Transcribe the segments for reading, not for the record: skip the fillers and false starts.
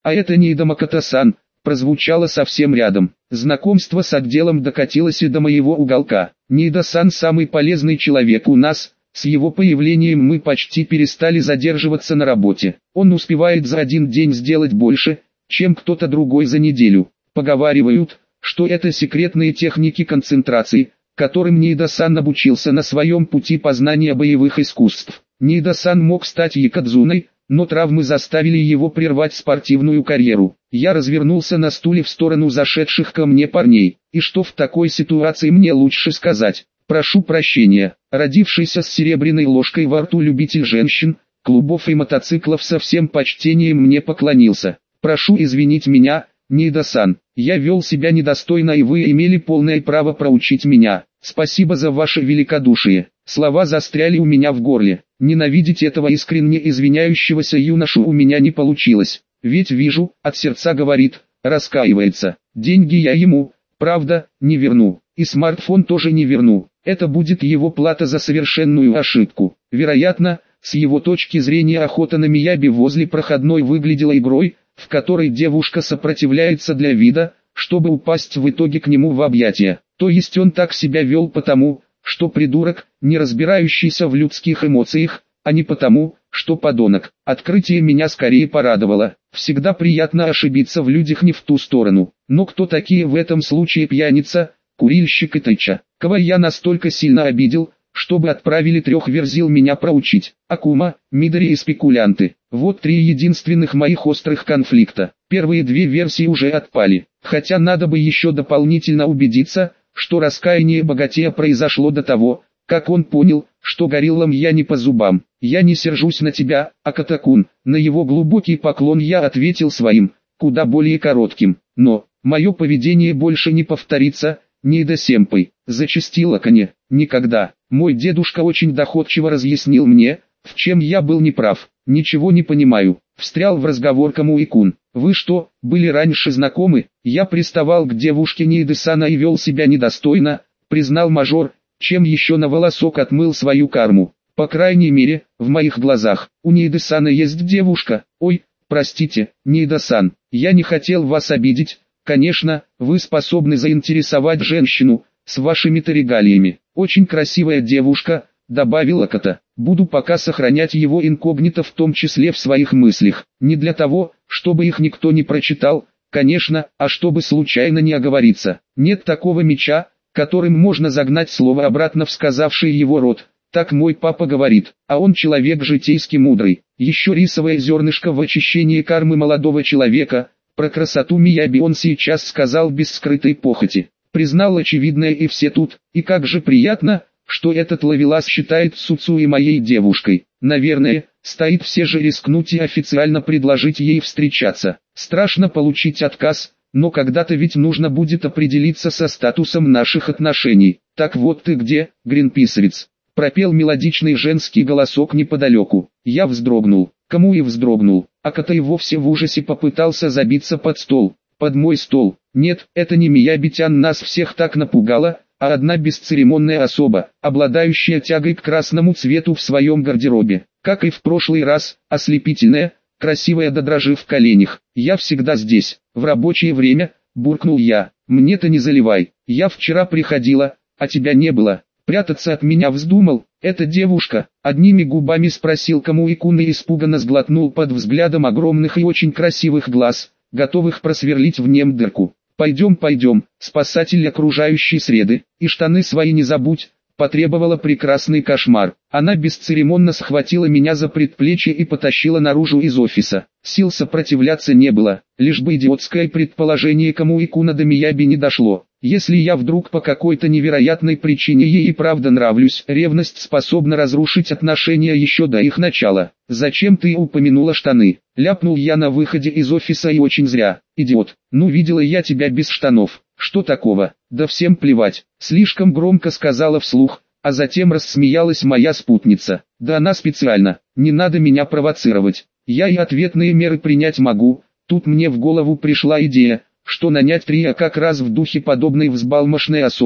А это не Идамаката-сан, прозвучало совсем рядом. Знакомство с отделом докатилось и до моего уголка. Ниида-сан самый полезный человек у нас, с его появлением мы почти перестали задерживаться на работе. Он успевает за один день сделать больше, чем кто-то другой за неделю. Поговаривают, что это секретные техники концентрации, которым Ниида-сан обучился на своем пути познания боевых искусств. Ниида-сан мог стать якодзуной, но травмы заставили его прервать спортивную карьеру. Я развернулся на стуле в сторону зашедших ко мне парней. И что в такой ситуации мне лучше сказать? Прошу прощения. Родившийся с серебряной ложкой во рту любитель женщин, клубов и мотоциклов со всем почтением мне поклонился. Прошу извинить меня, Ниида-сан. Я вел себя недостойно, и вы имели полное право проучить меня. Спасибо за ваше великодушие. Слова застряли у меня в горле. Ненавидеть этого искренне извиняющегося юношу у меня не получилось. Ведь вижу, от сердца говорит, раскаивается. Деньги я ему, правда, не верну. И смартфон тоже не верну. Это будет его плата за совершенную ошибку. Вероятно, с его точки зрения охота на Мияби возле проходной выглядела игрой, в которой девушка сопротивляется для вида, чтобы упасть в итоге к нему в объятия. То есть он так себя вел потому, что придурок, не разбирающийся в людских эмоциях, а не потому, что подонок. Открытие меня скорее порадовало. Всегда приятно ошибиться в людях не в ту сторону. Но кто такие в этом случае пьяница, курильщик и тыча? Кого я настолько сильно обидел, чтобы отправили 3 верзил меня проучить? Акума, Мидори и спекулянты. Вот 3 единственных моих острых конфликта. Первые 2 версии уже отпали. Хотя надо бы еще дополнительно убедиться, что раскаяние богатея произошло до того, как он понял, что гориллам я не по зубам. Я не сержусь на тебя, Аката-кун. На его глубокий поклон я ответил своим, куда более коротким. Но, мое поведение больше не повторится, Ниида-сэмпай. Зачастил Акане. Никогда. Мой дедушка очень доходчиво разъяснил мне, в чем я был неправ. Ничего не понимаю. Встрял в разговор Камуи-кун. Вы что, были раньше знакомы? Я приставал к девушке Нииды-сана и вел себя недостойно, признал мажор, чем еще на волосок отмыл свою карму. По крайней мере, в моих глазах. У Нииды-сана есть девушка. Ой, простите, Ниида-сан, я не хотел вас обидеть. Конечно, вы способны заинтересовать женщину, с вашими-то регалиями. Очень красивая девушка, добавил Аката. Буду пока сохранять его инкогнито, в том числе в своих мыслях. Не для того, чтобы их никто не прочитал, конечно, а чтобы случайно не оговориться. Нет такого меча, которым можно загнать слово обратно в сказавший его рот. Так мой папа говорит, а он человек житейски мудрый. Еще рисовое зернышко в очищении кармы молодого человека. Про красоту Мияби он сейчас сказал без скрытой похоти. Признал очевидное, и все тут. И как же приятно, что этот ловелас считает Суцуи моей девушкой. Наверное, стоит все же рискнуть и официально предложить ей встречаться. Страшно получить отказ, но когда-то ведь нужно будет определиться со статусом наших отношений. Так вот ты где, гринписовец? Пропел мелодичный женский голосок неподалеку. Я вздрогнул. Кому и вздрогнул. Аката и вовсе в ужасе попытался забиться под стол. Под мой стол. Нет, это не Миябитян нас всех так напугала, а одна бесцеремонная особа, обладающая тягой к красному цвету в своем гардеробе. Как и в прошлый раз, ослепительная, красивая до дрожи в коленях. Я всегда здесь, в рабочее время, буркнул я. Мне-то не заливай, я вчера приходила, а тебя не было. Прятаться от меня вздумал, эта девушка, одними губами спросил Камуи-кун и испуганно сглотнул под взглядом огромных и очень красивых глаз, готовых просверлить в нем дырку. Пойдем, спасатель окружающей среды, и штаны свои не забудь, потребовала прекрасный кошмар. Она бесцеремонно схватила меня за предплечье и потащила наружу из офиса. Сил сопротивляться не было, лишь бы идиотское предположение Камуи-куна до Мияби не дошло. Если я вдруг по какой-то невероятной причине ей и правда нравлюсь, ревность способна разрушить отношения еще до их начала. «Зачем ты упомянула штаны?» Ляпнул я на выходе из офиса, и очень зря. «Идиот, ну видела я тебя без штанов. Что такого?» «Да всем плевать», слишком громко сказала вслух, а затем рассмеялась моя спутница. «Да она специально, не надо меня провоцировать. Я и ответные меры принять могу». Тут мне в голову пришла идея, что нанять трио как раз в духе подобной взбалмошной особы.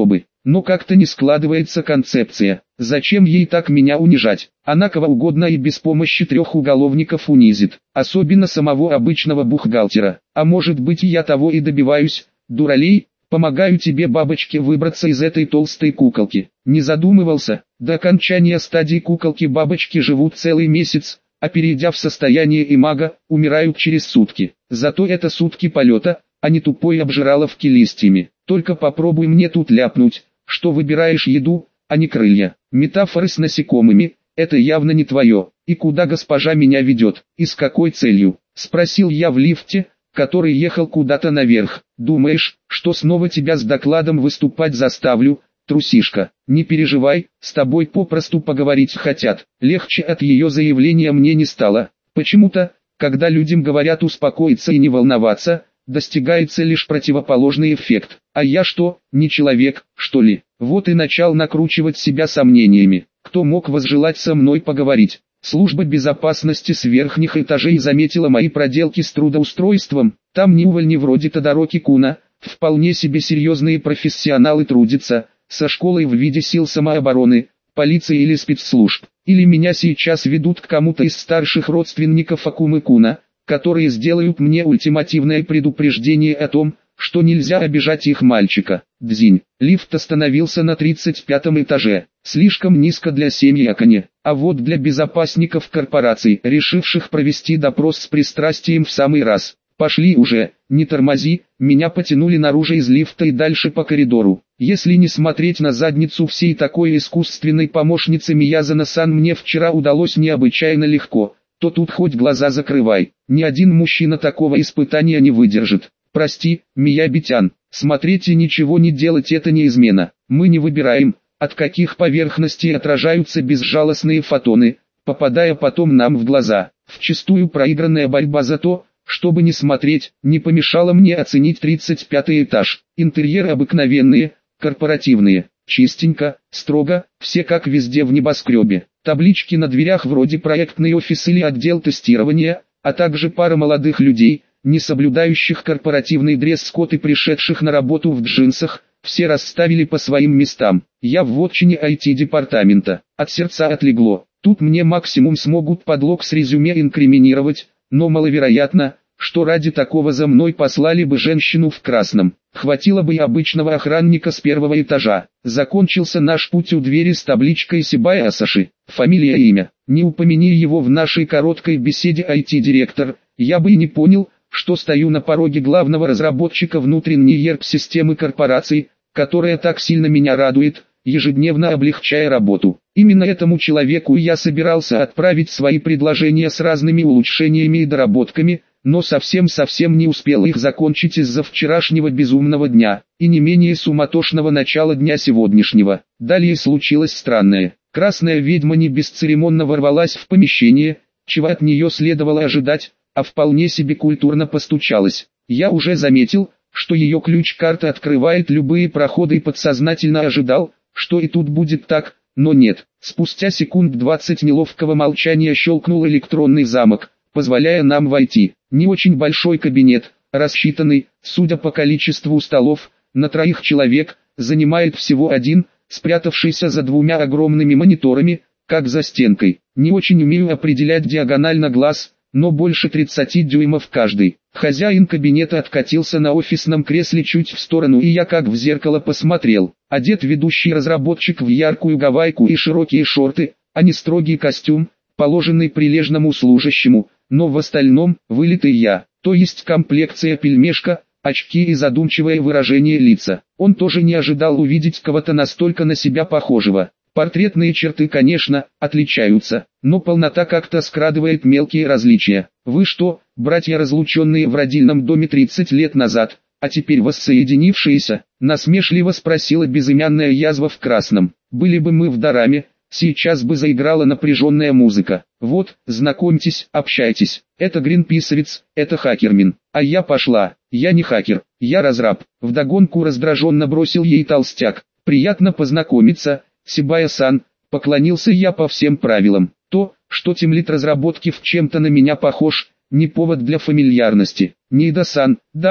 но как-то не складывается концепция. Зачем ей так меня унижать? Она кого угодно и без помощи 3 уголовников унизит, особенно самого обычного бухгалтера. А может быть, я того и добиваюсь, дуралей? Помогаю тебе, бабочке, выбраться из этой толстой куколки. Не задумывался, до окончания стадии куколки бабочки живут целый месяц, а перейдя в состояние имага, умирают через сутки. Зато это сутки полета, а не тупой обжираловки листьями. Только попробуй мне тут ляпнуть, что выбираешь еду, а не крылья. Метафоры с насекомыми – это явно не твое. И куда госпожа меня ведет, и с какой целью? Спросил я в лифте, который ехал куда-то наверх. Думаешь, что снова тебя с докладом выступать заставлю, трусишка? Не переживай, с тобой попросту поговорить хотят. Легче от ее заявления мне не стало. Почему-то, когда людям говорят успокоиться и не волноваться, достигается лишь противоположный эффект. А я что, не человек, что ли? Вот и начал накручивать себя сомнениями. Кто мог возжелать со мной поговорить? Служба безопасности с верхних этажей заметила мои проделки с трудоустройством. Там не увольни вроде Тодороки Куна, вполне себе серьезные профессионалы трудятся, со школой в виде сил самообороны, полиции или спецслужб. Или меня сейчас ведут к кому-то из старших родственников Акумы Куна, которые сделают мне ультимативное предупреждение о том, что нельзя обижать их мальчика. Дзинь. Лифт остановился на 35-м этаже. Слишком низко для семьи Акане, а вот для безопасников корпораций, решивших провести допрос с пристрастием в самый раз. Пошли уже, не тормози, меня потянули наружу из лифта и дальше по коридору. Если не смотреть на задницу всей такой искусственной помощницы Миязано-сан мне вчера удалось необычайно легко, то тут хоть глаза закрывай. Ни один мужчина такого испытания не выдержит. Прости, Миябитян, смотреть и ничего не делать — это не измена. Мы не выбираем, от каких поверхностей отражаются безжалостные фотоны, попадая потом нам в глаза. Вчистую проигранная борьба за то, чтобы не смотреть, не помешала мне оценить 35-й этаж. Интерьеры обыкновенные, корпоративные, чистенько, строго, все как везде в небоскребе. Таблички на дверях вроде проектный офис или отдел тестирования, а также пара молодых людей, не соблюдающих корпоративный дресс-код и пришедших на работу в джинсах, все расставили по своим местам. Я в вотчине IT-департамента. От сердца отлегло. Тут мне максимум смогут подлог с резюме инкриминировать, но маловероятно, что ради такого за мной послали бы женщину в красном. Хватило бы и обычного охранника с 1-го этажа. Закончился наш путь у двери с табличкой Сибая Асаши. Фамилия и имя. Не упомяни его в нашей короткой беседе IT-директор, я бы и не понял, что стою на пороге главного разработчика внутренней ERP-системы корпорации, которая так сильно меня радует, ежедневно облегчая работу. Именно этому человеку я собирался отправить свои предложения с разными улучшениями и доработками, но совсем не успел их закончить из-за вчерашнего безумного дня, и не менее суматошного начала дня сегодняшнего. Далее случилось странное. Красная ведьма не бесцеремонно ворвалась в помещение, чего от нее следовало ожидать, а вполне себе культурно постучалась. Я уже заметил, что ее ключ-карта открывает любые проходы и подсознательно ожидал, что и тут будет так, но нет. Спустя секунд 20 неловкого молчания щелкнул электронный замок, позволяя нам войти. Не очень большой кабинет, рассчитанный, судя по количеству столов, на 3 человек, занимает всего один, спрятавшийся за 2 огромными мониторами, как за стенкой. Не очень умею определять диагональ на глаз, но больше 30 дюймов каждый. Хозяин кабинета откатился на офисном кресле чуть в сторону, и я как в зеркало посмотрел. Одет ведущий разработчик в яркую гавайку и широкие шорты, а не строгий костюм, положенный прилежному служащему, но в остальном вылитый я, то есть комплекция пельмешка, очки и задумчивое выражение лица. Он тоже не ожидал увидеть кого-то настолько на себя похожего. Портретные черты, конечно, отличаются, но полнота как-то скрадывает мелкие различия. Вы что, братья, разлученные в родильном доме 30 лет назад, а теперь воссоединившиеся? Насмешливо спросила безымянная язва в красном. Были бы мы в дораме, сейчас бы заиграла напряженная музыка. Вот, знакомьтесь, общайтесь. Это гринписовец, это хакермин. А я пошла. Я не хакер, я разраб. Вдогонку раздраженно бросил ей толстяк. Приятно познакомиться. Сибая-сан, поклонился я по всем правилам. То, что тимлид разработки в чем-то на меня похож, не повод для фамильярности. Ниида-сан, да,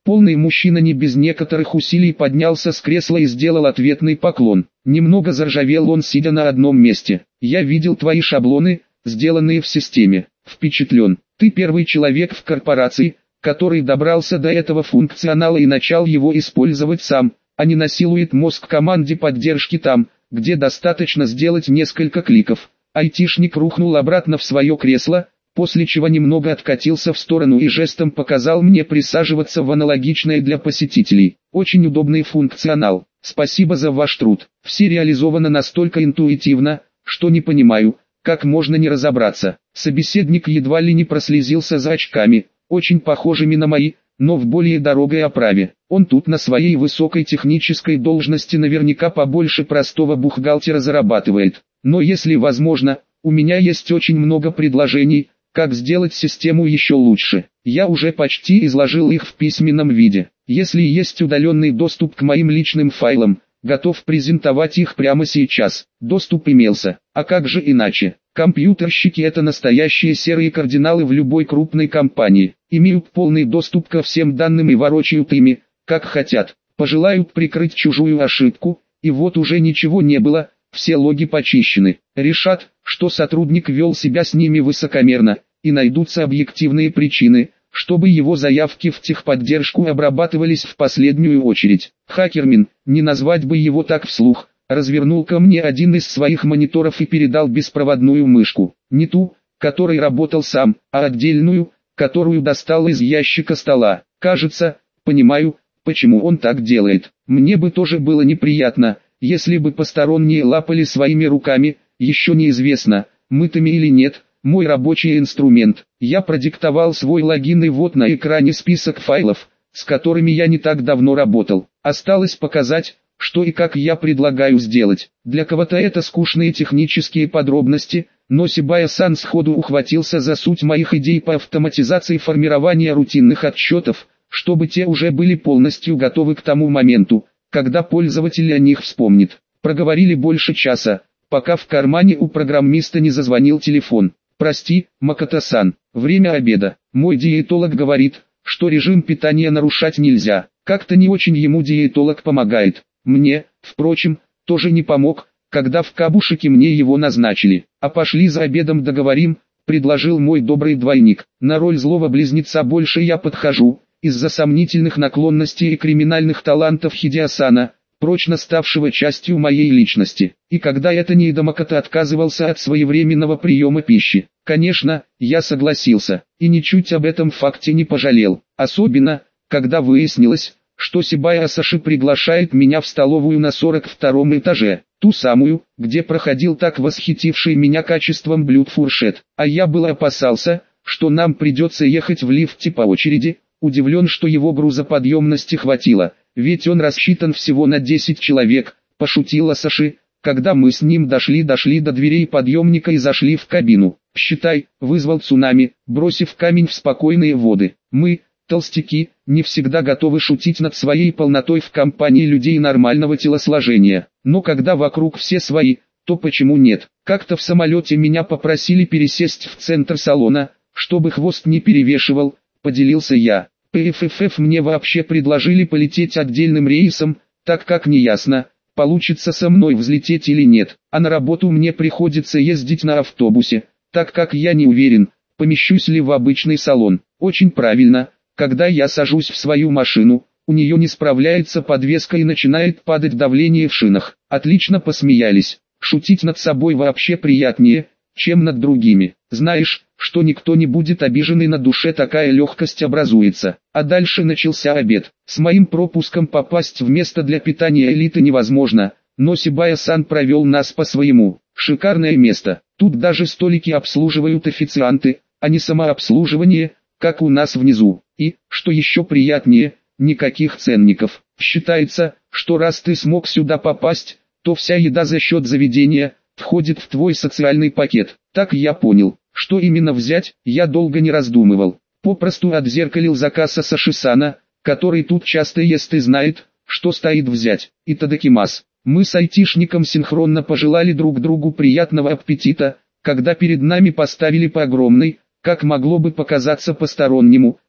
Полный мужчина не без некоторых усилий поднялся с кресла и сделал ответный поклон. Немного заржавел он, сидя на одном месте. «Я видел твои шаблоны, сделанные в системе. Впечатлен. Ты первый человек в корпорации, который добрался до этого функционала и начал его использовать сам, а не насилует мозг команде поддержки там, где достаточно сделать несколько кликов». Айтишник рухнул обратно в свое кресло, после чего немного откатился в сторону и жестом показал мне присаживаться в аналогичное для посетителей. Очень удобный функционал. Спасибо за ваш труд. Все реализовано настолько интуитивно, что не понимаю, как можно не разобраться. Собеседник едва ли не прослезился за очками, очень похожими на мои, но в более дорогой оправе. Он тут на своей высокой технической должности наверняка побольше простого бухгалтера зарабатывает. Но если возможно, у меня есть очень много предложений, как сделать систему еще лучше. Я уже почти изложил их в письменном виде. Если есть удаленный доступ к моим личным файлам, готов презентовать их прямо сейчас. Доступ имелся. А как же иначе? Компьютерщики — это настоящие серые кардиналы в любой крупной компании. Имеют полный доступ ко всем данным и ворочают ими, как хотят. Пожелают прикрыть чужую ошибку, и вот уже ничего не было, все логи почищены. Решат, что сотрудник вел себя с ними высокомерно, и найдутся объективные причины, чтобы его заявки в техподдержку обрабатывались в последнюю очередь. Хакермин, не назвать бы его так вслух, развернул ко мне один из своих мониторов и передал беспроводную мышку. Не ту, которой работал сам, а отдельную, которую достал из ящика стола. Кажется, понимаю, почему он так делает. Мне бы тоже было неприятно, если бы посторонние лапали своими руками, еще неизвестно, мытыми или нет, мой рабочий инструмент. Я продиктовал свой логин, и вот на экране список файлов, с которыми я не так давно работал. Осталось показать, что и как я предлагаю сделать. Для кого-то это скучные технические подробности, но Сибая-сан сходу ухватился за суть моих идей по автоматизации формирования рутинных отчетов, чтобы те уже были полностью готовы к тому моменту, когда пользователь о них вспомнит. Проговорили больше часа, пока в кармане у программиста не зазвонил телефон. «Прости, Макото-сан, время обеда. Мой диетолог говорит, что режим питания нарушать нельзя. Как-то не очень ему диетолог помогает. Мне, впрочем, тоже не помог, когда в Кабушике мне его назначили. А пошли за обедом договорим», — предложил мой добрый двойник. «На роль злого близнеца больше я подхожу, из-за сомнительных наклонностей и криминальных талантов Хидеосана, прочно ставшего частью моей личности. И когда это Ниида Макото отказывался от своевременного приема пищи, конечно, я согласился, и ничуть об этом факте не пожалел. Особенно, когда выяснилось, что Сибая Асаши приглашает меня в столовую на 42-м этаже, ту самую, где проходил так восхитивший меня качеством блюд фуршет. А я было опасался, что нам придется ехать в лифте по очереди. Удивлен, что его грузоподъемности хватило, ведь он рассчитан всего на 10 человек, пошутила Саши, когда мы с ним дошли до дверей подъемника и зашли в кабину. Считай, вызвал цунами, бросив камень в спокойные воды. Мы, толстяки, не всегда готовы шутить над своей полнотой в компании людей нормального телосложения. Но когда вокруг все свои, то почему нет? Как-то в самолете меня попросили пересесть в центр салона, чтобы хвост не перевешивал, поделился я. ПФФ мне вообще предложили полететь отдельным рейсом, так как неясно, получится со мной взлететь или нет. А на работу мне приходится ездить на автобусе, так как я не уверен, помещусь ли в обычный салон. Очень правильно, когда я сажусь в свою машину, у нее не справляется подвеска и начинает падать давление в шинах. Отлично посмеялись. Шутить над собой вообще приятнее, чем над другими. Знаешь, что никто не будет обижен и на душе такая легкость образуется. А дальше начался обед. С моим пропуском попасть в место для питания элиты невозможно, но Сибая-сан провел нас по своему. Шикарное место. Тут даже столики обслуживают официанты, а не самообслуживание, как у нас внизу. И, что еще приятнее, никаких ценников. Считается, что раз ты смог сюда попасть, то вся еда за счет заведения входит в твой социальный пакет. Так я понял. Что именно взять, я долго не раздумывал. Попросту отзеркалил заказ Саши-сана, который тут часто ест и знает, что стоит взять. Итадакимас. Мы с айтишником синхронно пожелали друг другу приятного аппетита, когда перед нами поставили по огромной, как могло бы показаться постороннему,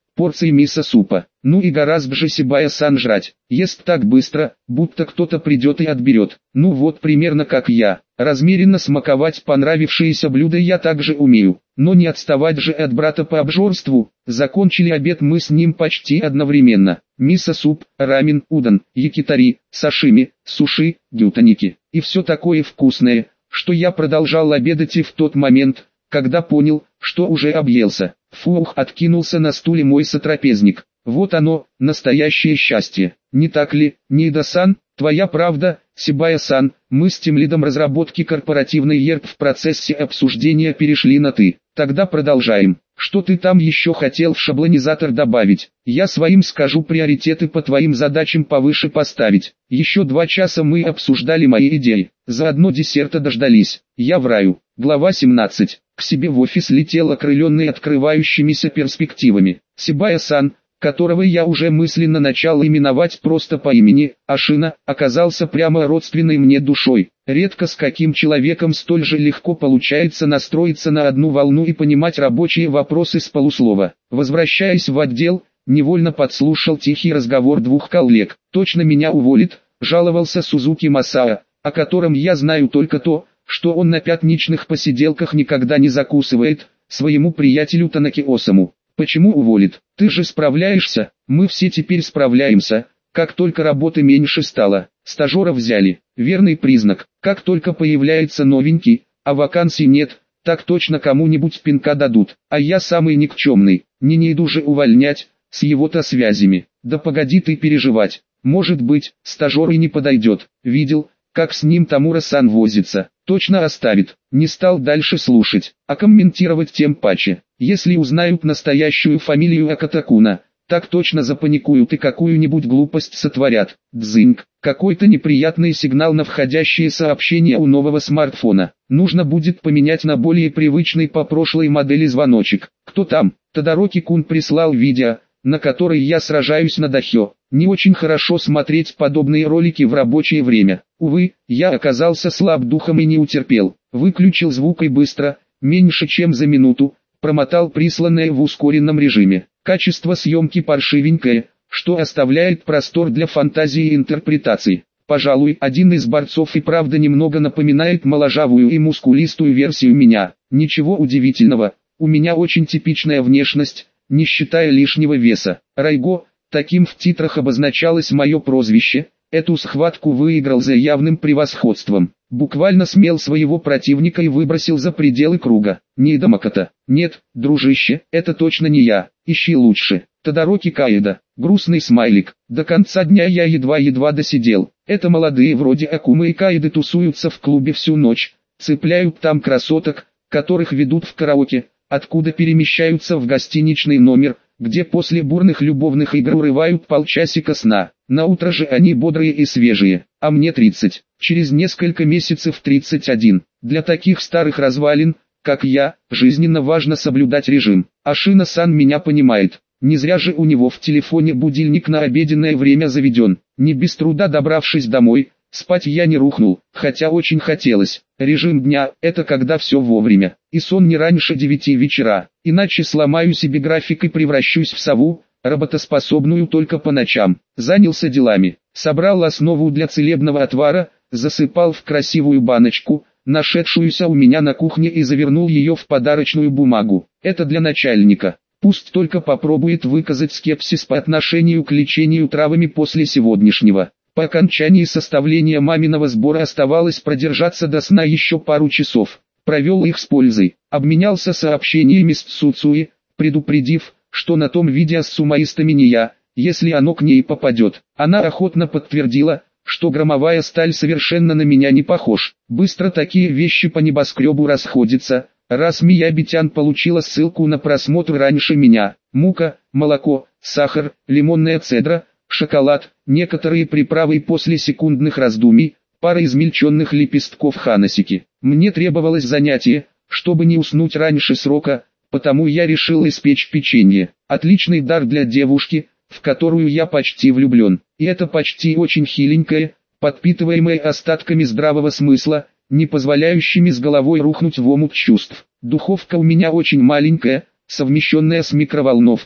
порции мисо-супа. Ну и гораздо же Сибая-сан жрать. Ест так быстро, будто кто-то придет и отберет. Ну вот примерно как я. Размеренно смаковать понравившиеся блюда я также умею. Но не отставать же от брата по обжорству. Закончили обед мы с ним почти одновременно. Мисо-суп, рамен, удон, якитари, сашими, суши, гютоники. И все такое вкусное, что я продолжал обедать и в тот момент, когда понял, что уже объелся. Фух, откинулся на стуле мой сотрапезник. Вот оно, настоящее счастье. Не так ли, Ниида-сан? Твоя правда, Сибая-сан, мы с тимлидом разработки корпоративной ЕРП в процессе обсуждения перешли на «ты». Тогда продолжаем. Что ты там еще хотел в шаблонизатор добавить? Я своим скажу приоритеты по твоим задачам повыше поставить. Еще 2 часа мы обсуждали мои идеи. Заодно десерта дождались. Я в раю. Глава 17. К себе в офис летел окрыленный открывающимися перспективами. Сибая-сан, которого я уже мысленно начал именовать просто по имени, Ашина, оказался прямо родственной мне душой. Редко с каким человеком столь же легко получается настроиться на одну волну и понимать рабочие вопросы с полуслова. Возвращаясь в отдел, невольно подслушал тихий разговор 2 коллег. «Точно меня уволит», — жаловался Сузуки Масао, о котором я знаю только то, что он на пятничных посиделках никогда не закусывает, своему приятелю Танаки Осаму. «Почему уволит? Ты же справляешься, мы все теперь справляемся, как только работы меньше стало, стажера взяли, верный признак, как только появляется новенький, а вакансий нет, так точно кому-нибудь пинка дадут, а я самый никчемный, не иду же увольнять, с его-то связями, да погоди ты переживать, может быть, стажер и не подойдет, видел, как с ним Тамура-сан возится, точно оставит». Не стал дальше слушать, а комментировать тем паче. Если узнают настоящую фамилию Акатакуна, так точно запаникуют и какую-нибудь глупость сотворят. Дзыньк, какой-то неприятный сигнал на входящие сообщения у нового смартфона. Нужно будет поменять на более привычный по прошлой модели звоночек. Кто там? Тодороки-кун прислал видео, на которой я сражаюсь на дахё. Не очень хорошо смотреть подобные ролики в рабочее время. Увы, я оказался слаб духом и не утерпел. Выключил звук и быстро, меньше чем за минуту, промотал присланное в ускоренном режиме. Качество съемки паршивенькое, что оставляет простор для фантазии и интерпретаций. Пожалуй, один из борцов и правда немного напоминает моложавую и мускулистую версию меня. Ничего удивительного, у меня очень типичная внешность, не считая лишнего веса. Райго, таким в титрах обозначалось мое прозвище, эту схватку выиграл за явным превосходством. Буквально смел своего противника и выбросил за пределы круга. Ниида Макото. Нет, дружище, это точно не я, ищи лучше. Тодороки Каэда. Грустный смайлик. До конца дня я едва-едва досидел. Это молодые вроде Акумы и Каэды тусуются в клубе всю ночь, цепляют там красоток, которых ведут в караоке, откуда перемещаются в гостиничный номер, где после бурных любовных игр урывают полчасика сна. На утро же они бодрые и свежие, а мне 30, через несколько месяцев 31. Для таких старых развалин, как я, жизненно важно соблюдать режим. Ашина-сан меня понимает, не зря же у него в телефоне будильник на обеденное время заведен. Не без труда добравшись домой, спать я не рухнул, хотя очень хотелось. Режим дня – это когда все вовремя, и сон не раньше 9 вечера, иначе сломаю себе график и превращусь в сову, работоспособную только по ночам. Занялся делами, собрал основу для целебного отвара, засыпал в красивую баночку, нашедшуюся у меня на кухне, и завернул ее в подарочную бумагу. Это для начальника. Пусть только попробует выказать скепсис по отношению к лечению травами после сегодняшнего. По окончании составления маминого сбора оставалось продержаться до сна еще пару часов. Провел их с пользой, обменялся сообщениями с Цуцуи, предупредив, что на том видео с сумоистами не я, если оно к ней попадет. Она охотно подтвердила, что громовая сталь совершенно на меня не похож. Быстро такие вещи по небоскребу расходятся. Раз Миябитян получила ссылку на просмотр раньше меня. Мука, молоко, сахар, лимонная цедра, шоколад, некоторые приправы и после секундных раздумий, пара измельченных лепестков ханасики. Мне требовалось занятие, чтобы не уснуть раньше срока, потому я решил испечь печенье. Отличный дар для девушки, в которую я почти влюблен. И это почти очень хиленькое, подпитываемое остатками здравого смысла, не позволяющими с головой рухнуть в омут чувств. Духовка у меня очень маленькая, совмещенная с микроволновкой.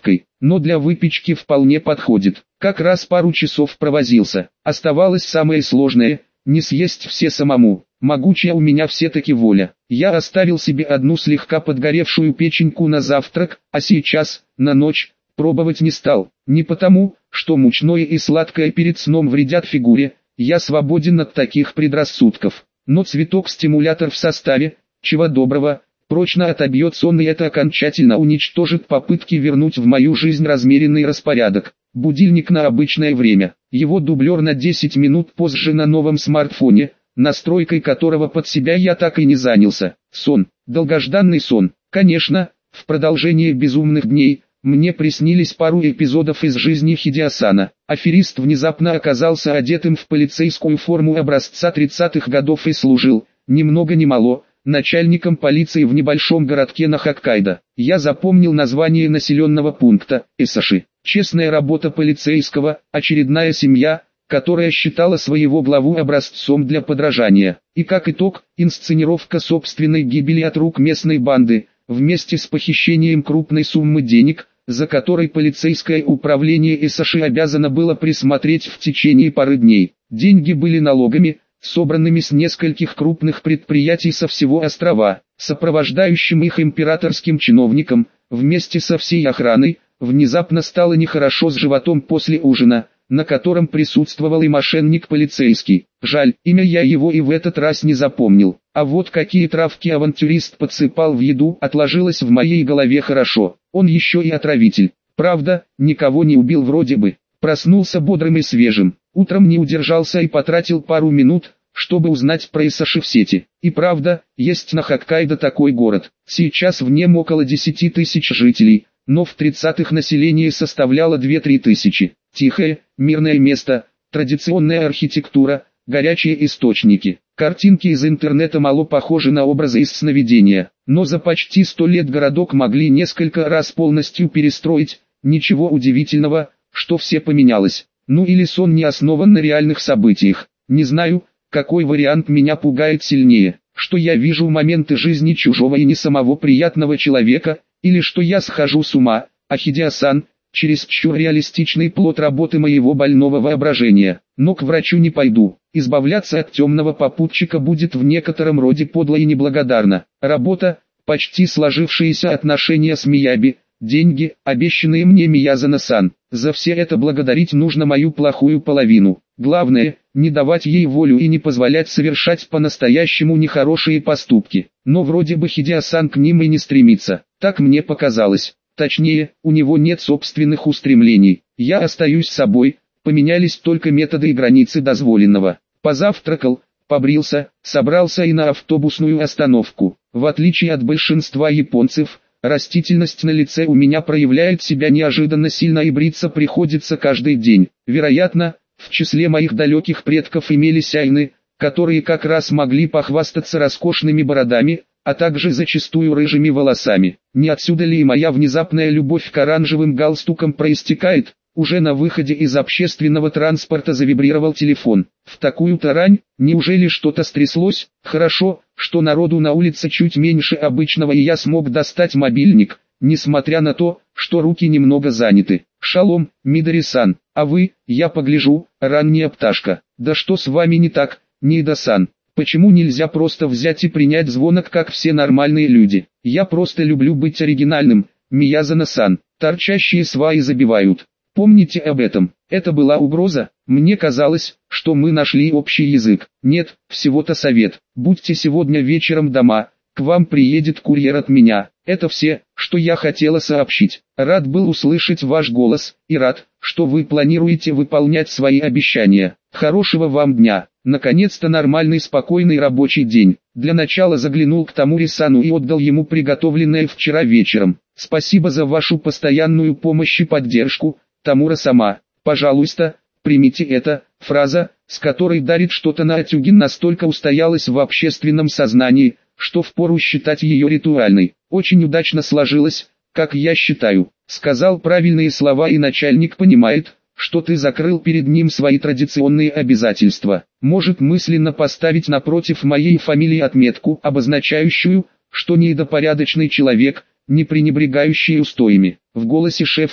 но для выпечки вполне подходит. Как раз пару часов провозился. Оставалось самое сложное – не съесть все самому. Могучая у меня все-таки воля. Я оставил себе одну слегка подгоревшую печеньку на завтрак, а сейчас, на ночь, пробовать не стал. Не потому, что мучное и сладкое перед сном вредят фигуре, я свободен от таких предрассудков. Но цветок-стимулятор в составе, чего доброго, прочно отобьет сон, и это окончательно уничтожит попытки вернуть в мою жизнь размеренный распорядок. Будильник на обычное время, его дублер на 10 минут позже на новом смартфоне, настройкой которого под себя я так и не занялся. Сон, долгожданный сон. Конечно, в продолжение безумных дней, мне приснились пару эпизодов из жизни Хидеосана. Аферист внезапно оказался одетым в полицейскую форму образца 30-х годов и служил, ни много ни мало, начальником полиции в небольшом городке на Хоккайдо. Я запомнил название населенного пункта – Эсаши. Честная работа полицейского, очередная семья, которая считала своего главу образцом для подражания. И как итог, инсценировка собственной гибели от рук местной банды, вместе с похищением крупной суммы денег, за которой полицейское управление Эсаши обязано было присмотреть в течение пары дней. Деньги были налогами, собранными с нескольких крупных предприятий со всего острова, сопровождающим их императорским чиновникам, вместе со всей охраной. Внезапно стало нехорошо с животом после ужина, на котором присутствовал и мошенник полицейский. Жаль, имя я его и в этот раз не запомнил. А вот какие травки авантюрист подсыпал в еду, отложилось в моей голове хорошо. Он еще и отравитель. Правда, никого не убил вроде бы. Проснулся бодрым и свежим. Утром не удержался и потратил пару минут, чтобы узнать про Эсаши в сети. И правда, есть на Хоккайдо такой город. Сейчас в нем около 10 тысяч жителей, но в 30-х население составляло 2-3 тысячи. Тихое, мирное место, традиционная архитектура, горячие источники. Картинки из интернета мало похожи на образы из сновидения, но за почти 100 лет городок могли несколько раз полностью перестроить. Ничего удивительного, что все поменялось. Ну или сон не основан на реальных событиях. Не знаю, какой вариант меня пугает сильнее, что я вижу моменты жизни чужого и не самого приятного человека, или что я схожу с ума, а Хидеосан – чересчур реалистичный плод работы моего больного воображения. Но к врачу не пойду, избавляться от темного попутчика будет в некотором роде подло и неблагодарно. Работа, почти сложившиеся отношения с Мияби, деньги, обещанные мне Миязано-сан. За все это благодарить нужно мою плохую половину. Главное, не давать ей волю и не позволять совершать по-настоящему нехорошие поступки. Но вроде бы Хидеосан к ним и не стремится. Так мне показалось. Точнее, у него нет собственных устремлений. Я остаюсь собой, поменялись только методы и границы дозволенного. Позавтракал, побрился, собрался и на автобусную остановку. В отличие от большинства японцев, растительность на лице у меня проявляет себя неожиданно сильно и бриться приходится каждый день. Вероятно, в числе моих далеких предков имелись айны, которые как раз могли похвастаться роскошными бородами, а также зачастую рыжими волосами. Не отсюда ли и моя внезапная любовь к оранжевым галстукам проистекает? Уже на выходе из общественного транспорта завибрировал телефон. В такую-то рань, неужели что-то стряслось? Хорошо, что народу на улице чуть меньше обычного и я смог достать мобильник, несмотря на то, что руки немного заняты. Шалом, Мидори-сан, а вы, я погляжу, ранняя пташка. Да что с вами не так, Нида-сан? Почему нельзя просто взять и принять звонок, как все нормальные люди? Я просто люблю быть оригинальным, Миязано-сан. Торчащие сваи забивают. Помните об этом. Это была угроза. Мне казалось, что мы нашли общий язык. Нет, всего-то совет. Будьте сегодня вечером дома, к вам приедет курьер от меня. Это все, что я хотела сообщить. Рад был услышать ваш голос, и рад, что вы планируете выполнять свои обещания. Хорошего вам дня. Наконец-то нормальный спокойный рабочий день. Для начала заглянул к Тамури-сану и отдал ему приготовленное вчера вечером. Спасибо за вашу постоянную помощь и поддержку, Тамура-сама. Пожалуйста, примите это. Фраза, с которой дарит что-то Наотюгин, настолько устоялась в общественном сознании, что впору считать ее ритуальной. Очень удачно сложилось, как я считаю. Сказал правильные слова и начальник понимает, что ты закрыл перед ним свои традиционные обязательства. Может мысленно поставить напротив моей фамилии отметку, обозначающую, что недопорядочный человек, не пренебрегающий устоями. В голосе шефа,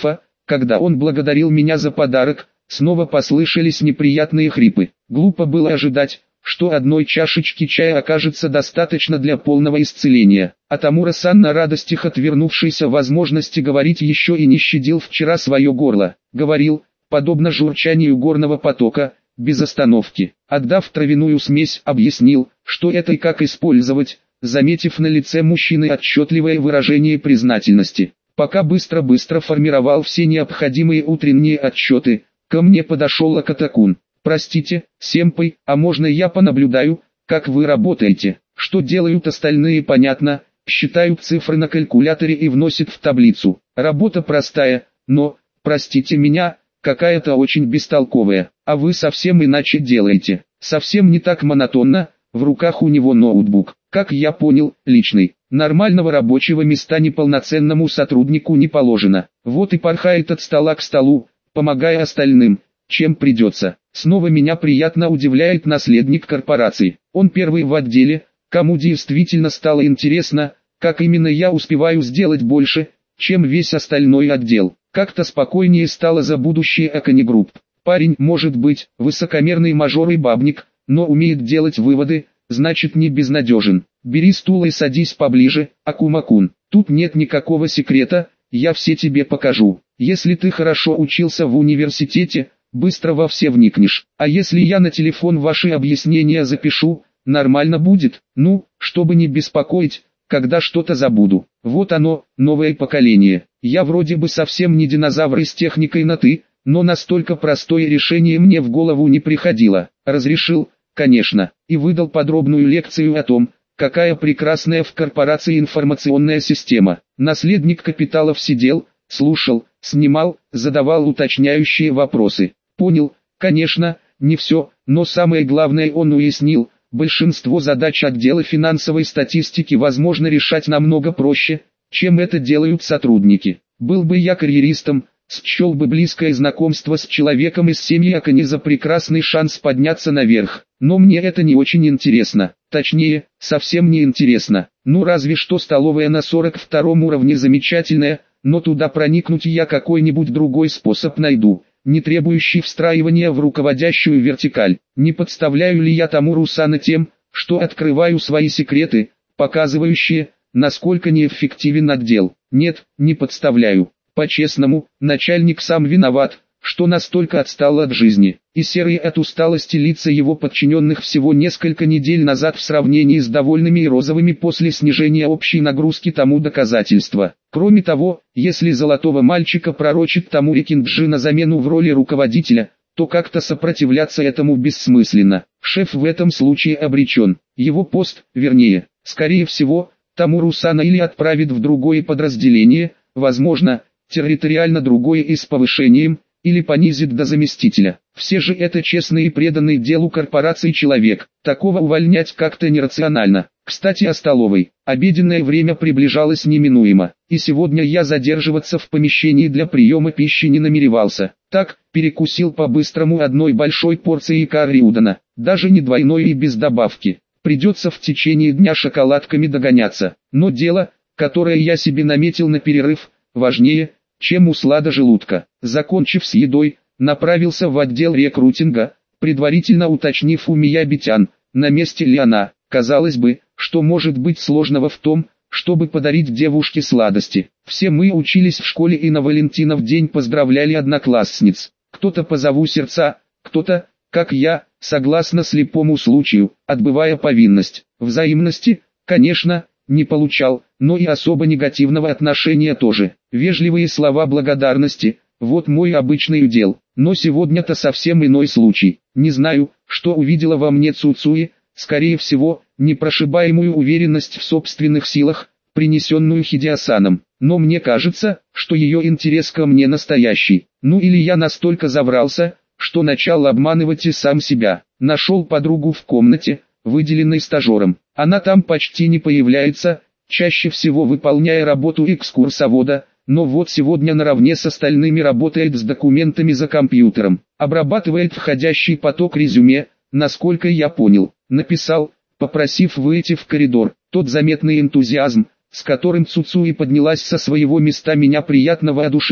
Когда он благодарил меня за подарок, снова послышались неприятные хрипы. Глупо было ожидать, что одной чашечки чая окажется достаточно для полного исцеления. А Тамура-сан на радостях отвернувшейся возможности говорить еще и не щадил вчера свое горло. Говорил, подобно журчанию горного потока, без остановки. Отдав травяную смесь, объяснил, что это и как использовать, заметив на лице мужчины отчетливое выражение признательности. Пока быстро формировал все необходимые утренние отчеты, ко мне подошел Аката-кун. «Простите, сенпай, а можно я понаблюдаю, как вы работаете?» Что делают остальные, понятно, считают цифры на калькуляторе и вносят в таблицу. Работа простая, но, простите меня, какая-то очень бестолковая. А вы совсем иначе делаете. Совсем не так монотонно, в руках у него ноутбук. Как я понял, личный. Нормального рабочего места неполноценному сотруднику не положено. Вот и порхает от стола к столу, помогая остальным, чем придется. Снова меня приятно удивляет наследник корпорации. Он первый в отделе, кому действительно стало интересно, как именно я успеваю сделать больше, чем весь остальной отдел. Как-то спокойнее стало за будущее Акани Групп. Парень, может быть, высокомерный мажор и бабник, но умеет делать выводы, значит не безнадежен. Бери стул и садись поближе, Акума-кун. Тут нет никакого секрета, я все тебе покажу. Если ты хорошо учился в университете, быстро во все вникнешь. А если я на телефон ваши объяснения запишу, нормально будет? Ну, чтобы не беспокоить, когда что-то забуду. Вот оно, новое поколение. Я вроде бы совсем не динозавр и с техникой на «ты», но настолько простое решение мне в голову не приходило. Разрешил, конечно, и выдал подробную лекцию о том, какая прекрасная в корпорации информационная система. Наследник капиталов сидел, слушал, снимал, задавал уточняющие вопросы. Понял, конечно, не все, но самое главное он уяснил, большинство задач отдела финансовой статистики возможно решать намного проще, чем это делают сотрудники. Был бы я карьеристом, счел бы близкое знакомство с человеком из семьи Акани за прекрасный шанс подняться наверх. Но мне это не очень интересно, точнее, совсем не интересно. Ну разве что столовая на 42-м уровне замечательная, но туда проникнуть я какой-нибудь другой способ найду, не требующий встраивания в руководящую вертикаль. Не подставляю ли я Тамуру-сана тем, что открываю свои секреты, показывающие, насколько неэффективен отдел? Нет, не подставляю. По-честному, начальник сам виноват, что настолько отстал от жизни, и серые от усталости лица его подчиненных всего несколько недель назад в сравнении с довольными и розовыми после снижения общей нагрузки тому доказательства. Кроме того, если золотого мальчика пророчит Тамури Кинджи на замену в роли руководителя, то как-то сопротивляться этому бессмысленно. Шеф в этом случае обречен. Его пост, вернее, скорее всего, Тамуру-сана или отправит в другое подразделение, возможно, территориально другое и с повышением, или понизит до заместителя. Все же это честный и преданный делу корпорации человек. Такого увольнять как-то нерационально. Кстати, о столовой. Обеденное время приближалось неминуемо, и сегодня я задерживаться в помещении для приема пищи не намеревался. Так, перекусил по-быстрому одной большой порцией карри удона, даже не двойной и без добавки. Придется в течение дня шоколадками догоняться. Но дело, которое я себе наметил на перерыв, важнее, чем услада желудка. Закончив с едой, направился в отдел рекрутинга, предварительно уточнив у Миябитян, на месте ли она. Казалось бы, что может быть сложного в том, чтобы подарить девушке сладости. Все мы учились в школе и на Валентинов день поздравляли одноклассниц. Кто-то по зову сердца, кто-то, как я, согласно слепому случаю, отбывая повинность. Взаимности, конечно, не получал, но и особо негативного отношения тоже. Вежливые слова благодарности, вот мой обычный удел. Но сегодня-то совсем иной случай. Не знаю, что увидела во мне Цуцуи, скорее всего, непрошибаемую уверенность в собственных силах, принесенную Хидеосаном. Но мне кажется, что ее интерес ко мне настоящий. Ну или я настолько заврался, что начал обманывать и сам себя. Нашел подругу в комнате, выделенной стажером. Она там почти не появляется, чаще всего выполняя работу экскурсовода, но вот сегодня наравне с остальными работает с документами за компьютером. Обрабатывает входящий поток резюме, насколько я понял. Написал, попросив выйти в коридор. Тот заметный энтузиазм, с которым Цуцуи поднялась со своего места, меня приятно воодушевил.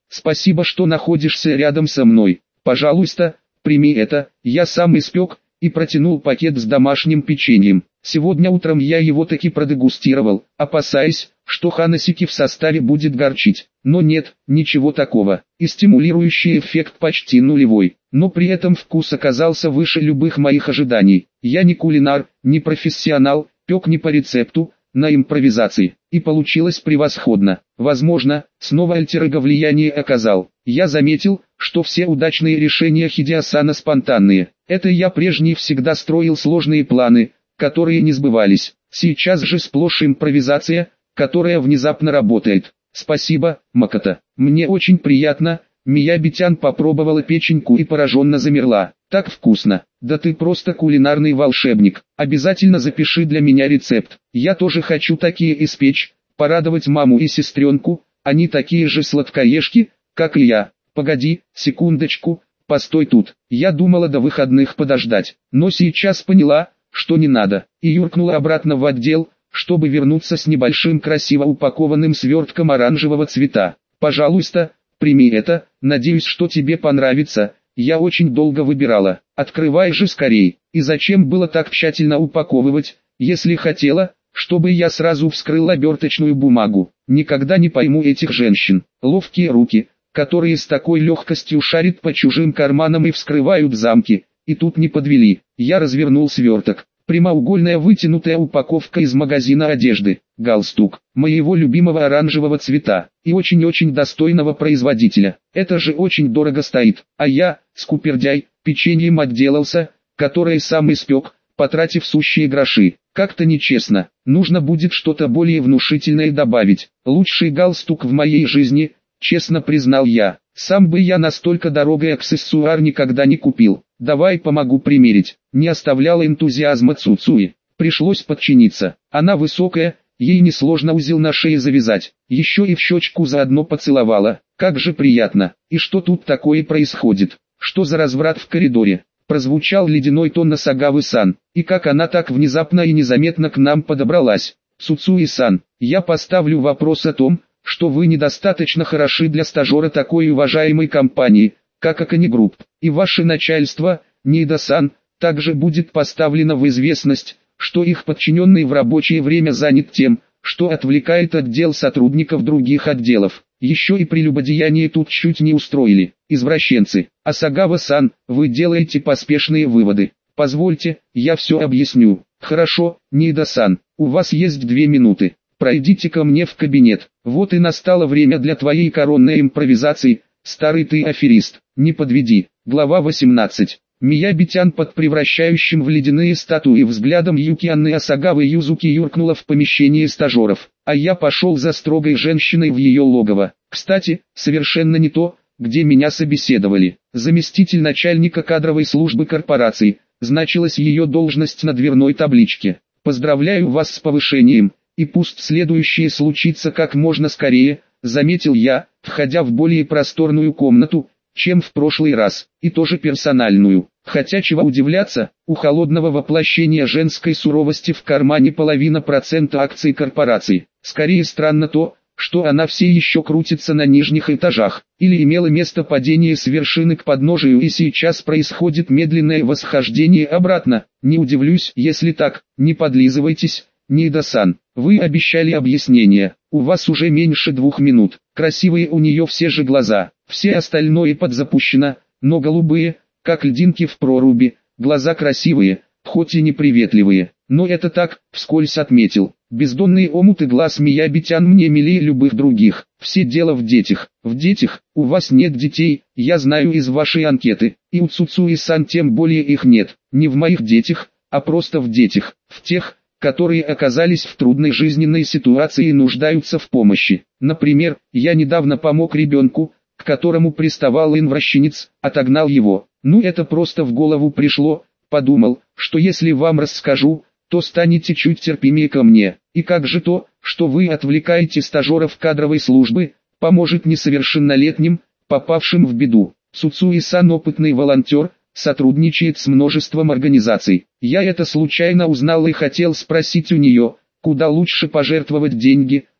Спасибо, что находишься рядом со мной. Пожалуйста, прими это, я сам испек, и протянул пакет с домашним печеньем. Сегодня утром я его таки продегустировал, опасаясь, что ханасики в составе будет горчить. Но нет, ничего такого, и стимулирующий эффект почти нулевой. Но при этом вкус оказался выше любых моих ожиданий. Я не кулинар, не профессионал, пек не по рецепту, на импровизации, и получилось превосходно. Возможно, снова альтер-эго влияние оказал. Я заметил, что все удачные решения Хидеосана спонтанные. Это я прежний всегда строил сложные планы, которые не сбывались. Сейчас же сплошь импровизация, которая внезапно работает. Спасибо, Макото. Мне очень приятно. Миябитян попробовала печеньку и пораженно замерла. Так вкусно. Да ты просто кулинарный волшебник. Обязательно запиши для меня рецепт. Я тоже хочу такие испечь, порадовать маму и сестренку. Они такие же сладкоежки, как и я. Погоди, секундочку, постой тут. Я думала до выходных подождать, но сейчас поняла, что не надо. И юркнула обратно в отдел, чтобы вернуться с небольшим красиво упакованным свертком оранжевого цвета. Пожалуйста, прими это, надеюсь, что тебе понравится. Я очень долго выбирала. Открывай же скорей. И зачем было так тщательно упаковывать, если хотела, чтобы я сразу вскрыл оберточную бумагу? Никогда не пойму этих женщин. Ловкие руки, которые с такой легкостью шарят по чужим карманам и вскрывают замки. И тут не подвели. Я развернул сверток. Прямоугольная вытянутая упаковка из магазина одежды. Галстук моего любимого оранжевого цвета и очень-очень достойного производителя. Это же очень дорого стоит. А я, скупердяй, печеньем отделался, которое сам испек, потратив сущие гроши. Как-то нечестно. Нужно будет что-то более внушительное добавить. Лучший галстук в моей жизни, честно признал я. Сам бы я настолько дорогой аксессуар никогда не купил. Давай помогу примерить. Не оставляла энтузиазма Цуцуи. Пришлось подчиниться. Она высокая, ей несложно узел на шее завязать. Еще и в щечку заодно поцеловала. Как же приятно. И что тут такое происходит? Что за разврат в коридоре? Прозвучал ледяной тон Насагавы-сан. И как она так внезапно и незаметно к нам подобралась? Цуцуи-сан, я поставлю вопрос о том, что вы недостаточно хороши для стажера такой уважаемой компании, как Акани Групп, и ваше начальство, Ниида-сан, также будет поставлено в известность, что их подчиненный в рабочее время занят тем, что отвлекает отдел сотрудников других отделов. Еще и прелюбодеяние тут чуть не устроили, извращенцы. Асагава-сан, вы делаете поспешные выводы. Позвольте, я все объясню. Хорошо, Ниида-сан, у вас есть 2 минуты. Пройдите ко мне в кабинет. Вот и настало время для твоей коронной импровизации, старый ты аферист. Не подведи. Глава 18. Миябитян под превращающим в ледяные статуи взглядом Юкианны Асагавы Юзуки юркнула в помещение стажеров, а я пошел за строгой женщиной в ее логово. Кстати, совершенно не то, где меня собеседовали. Заместитель начальника кадровой службы корпорации, значилась ее должность на дверной табличке. Поздравляю вас с повышением. И пусть следующее случится как можно скорее, заметил я, входя в более просторную комнату, чем в прошлый раз, и тоже персональную. Хотя чего удивляться, у холодного воплощения женской суровости в кармане 0,5% акций корпорации. Скорее странно то, что она все еще крутится на нижних этажах, или имело место падение с вершины к подножию и сейчас происходит медленное восхождение обратно. Не удивлюсь, если так. Не подлизывайтесь, Ниида-сан, вы обещали объяснение, у вас уже меньше 2 минут. Красивые у нее все же глаза, все остальное подзапущено, но голубые, как льдинки в проруби, глаза красивые, хоть и неприветливые, но это так, вскользь отметил. Бездонные омуты глаз Миябитян мне милее любых других. Все дело в детях. В детях, у вас нет детей, я знаю из вашей анкеты, и у Цуцуи-сан тем более их нет. Не в моих детях, а просто в детях, в тех, которые оказались в трудной жизненной ситуации и нуждаются в помощи. Например, я недавно помог ребенку, к которому приставал инвращенец, отогнал его. Ну это просто в голову пришло, подумал, что если вам расскажу, то станете чуть терпимее ко мне. И как же то, что вы отвлекаете стажеров кадровой службы, поможет несовершеннолетним, попавшим в беду. Цуцуи-сан опытный волонтер, сотрудничает с множеством организаций. Я это случайно узнал и хотел спросить у нее, куда лучше пожертвовать деньги,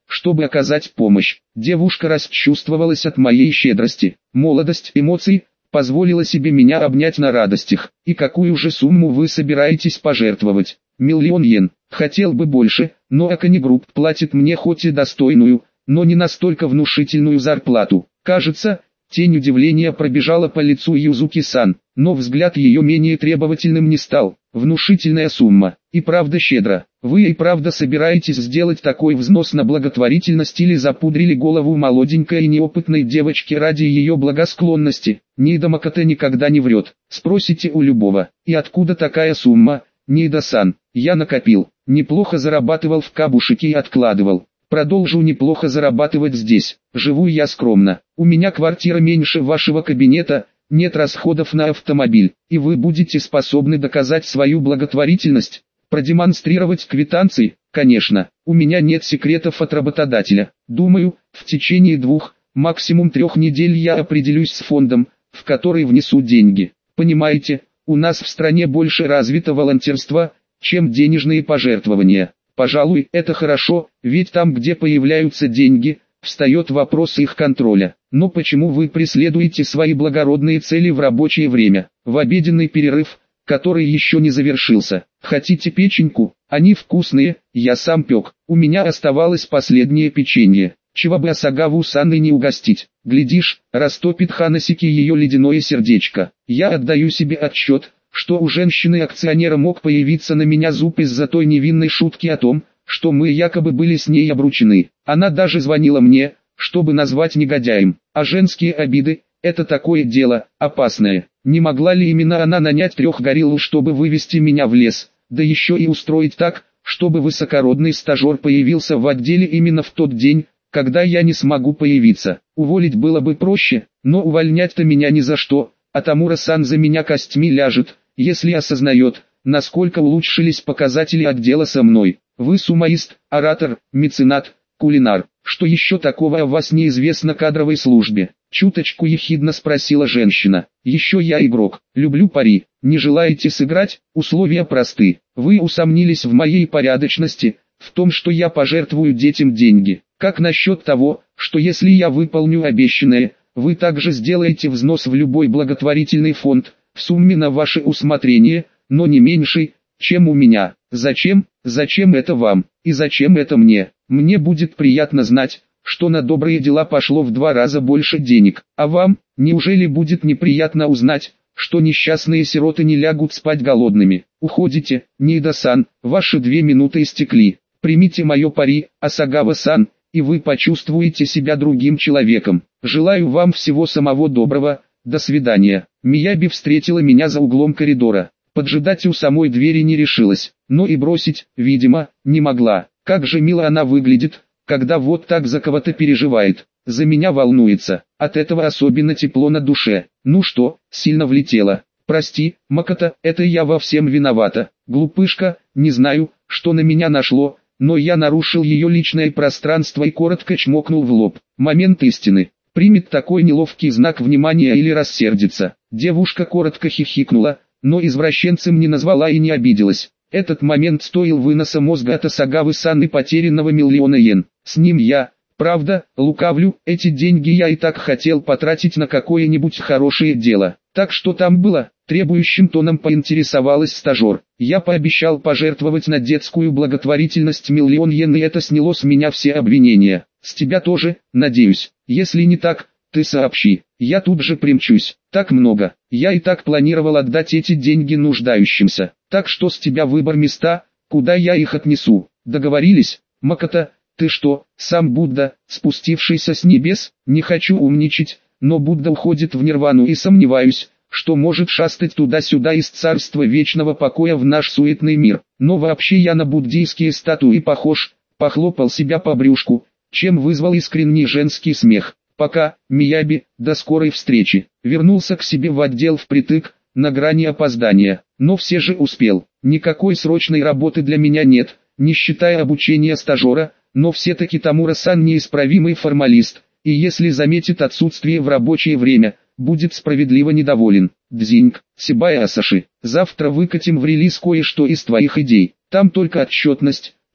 чтобы оказать помощь. Девушка расчувствовалась от моей щедрости. Молодость эмоций позволила себе меня обнять на радостях. И какую же сумму вы собираетесь пожертвовать? 1 000 000 йен. Хотел бы больше, но Акани Групп платит мне хоть и достойную, но не настолько внушительную зарплату. Кажется, тень удивления пробежала по лицу Юзуки-сан, но взгляд ее менее требовательным не стал. Внушительная сумма. И правда щедро. Вы и правда собираетесь сделать такой взнос на благотворительность или запудрили голову молоденькой и неопытной девочке ради ее благосклонности? Нида Макото никогда не врет. Спросите у любого. И откуда такая сумма? Нида-сан, я накопил. Неплохо зарабатывал в Кабушике и откладывал. Продолжу неплохо зарабатывать здесь. Живу я скромно. У меня квартира меньше вашего кабинета, нет расходов на автомобиль, и вы будете способны доказать свою благотворительность, продемонстрировать квитанции. Конечно, у меня нет секретов от работодателя. Думаю, в течение 2, максимум 3 недель я определюсь с фондом, в который внесу деньги. Понимаете, у нас в стране больше развито волонтерство, чем денежные пожертвования. Пожалуй, это хорошо, ведь там, где появляются деньги, встает вопрос их контроля. Но почему вы преследуете свои благородные цели в рабочее время, в обеденный перерыв, который еще не завершился? Хотите печеньку? Они вкусные, я сам пек. У меня оставалось последнее печенье. Чего бы Асагаву-сан и не угостить? Глядишь, растопит Ханасики ее ледяное сердечко. Я отдаю себе отчет, что у женщины-акционера мог появиться на меня зуб из-за той невинной шутки о том, что мы якобы были с ней обручены. Она даже звонила мне, чтобы назвать негодяем. А женские обиды – это такое дело, опасное. Не могла ли именно она нанять 3 горилл, чтобы вывести меня в лес, да еще и устроить так, чтобы высокородный стажер появился в отделе именно в тот день, когда я не смогу появиться? Уволить было бы проще, но увольнять-то меня ни за что, а Тамура-сан за меня костьми ляжет, если осознает, насколько улучшились показатели отдела со мной. Вы сумоист, оратор, меценат, кулинар. Что еще такого о вас неизвестно кадровой службе? Чуточку ехидно спросила женщина. Еще я игрок, люблю пари. Не желаете сыграть? Условия просты. Вы усомнились в моей порядочности, в том, что я пожертвую детям деньги. Как насчет того, что если я выполню обещанное, вы также сделаете взнос в любой благотворительный фонд, в сумме на ваше усмотрение, но не меньшей, чем у меня? Зачем? Зачем это вам? И зачем это мне? Мне будет приятно знать, что на добрые дела пошло в 2 раза больше денег. А вам, неужели будет неприятно узнать, что несчастные сироты не лягут спать голодными? Уходите, Нида-сан, ваши 2 минуты истекли. Примите мое пари, Асагава-сан, и вы почувствуете себя другим человеком. Желаю вам всего самого доброго, до свидания. Мияби встретила меня за углом коридора. Поджидать у самой двери не решилась, но и бросить, видимо, не могла. Как же мило она выглядит, когда вот так за кого-то переживает. За меня волнуется, от этого особенно тепло на душе. Ну что, сильно влетела? Прости, Макото, это я во всем виновата. Глупышка, не знаю, что на меня нашло, но я нарушил ее личное пространство и коротко чмокнул в лоб. Момент истины. Примет такой неловкий знак внимания или рассердится. Девушка коротко хихикнула, но извращенцем не назвала и не обиделась. Этот момент стоил выноса мозга от Асагавы-сан и потерянного 1 000 000 йен. С ним я, правда, лукавлю, эти деньги я и так хотел потратить на какое-нибудь хорошее дело. Так что там было? Требующим тоном поинтересовалась стажер. Я пообещал пожертвовать на детскую благотворительность 1 000 000 йен, и это сняло с меня все обвинения. С тебя тоже, надеюсь. Если не так, ты сообщи. Я тут же примчусь. Так много. Я и так планировал отдать эти деньги нуждающимся. Так что с тебя выбор места, куда я их отнесу. Договорились? Макото, ты что, сам Будда, спустившийся с небес? Не хочу умничать, но Будда уходит в нирвану и сомневаюсь, что может шастать туда-сюда из царства вечного покоя в наш суетный мир. Но вообще я на буддийские статуи похож. Похлопал себя по брюшку, чем вызвал искренний женский смех. Пока, Мияби, до скорой встречи. Вернулся к себе в отдел впритык, на грани опоздания, но все же успел. Никакой срочной работы для меня нет, не считая обучения стажера, но все-таки Тамура-сан неисправимый формалист, и если заметит отсутствие в рабочее время, будет справедливо недоволен. Дзиньк, Сибая Асаши, завтра выкатим в релиз кое-что из твоих идей, там только отчетность,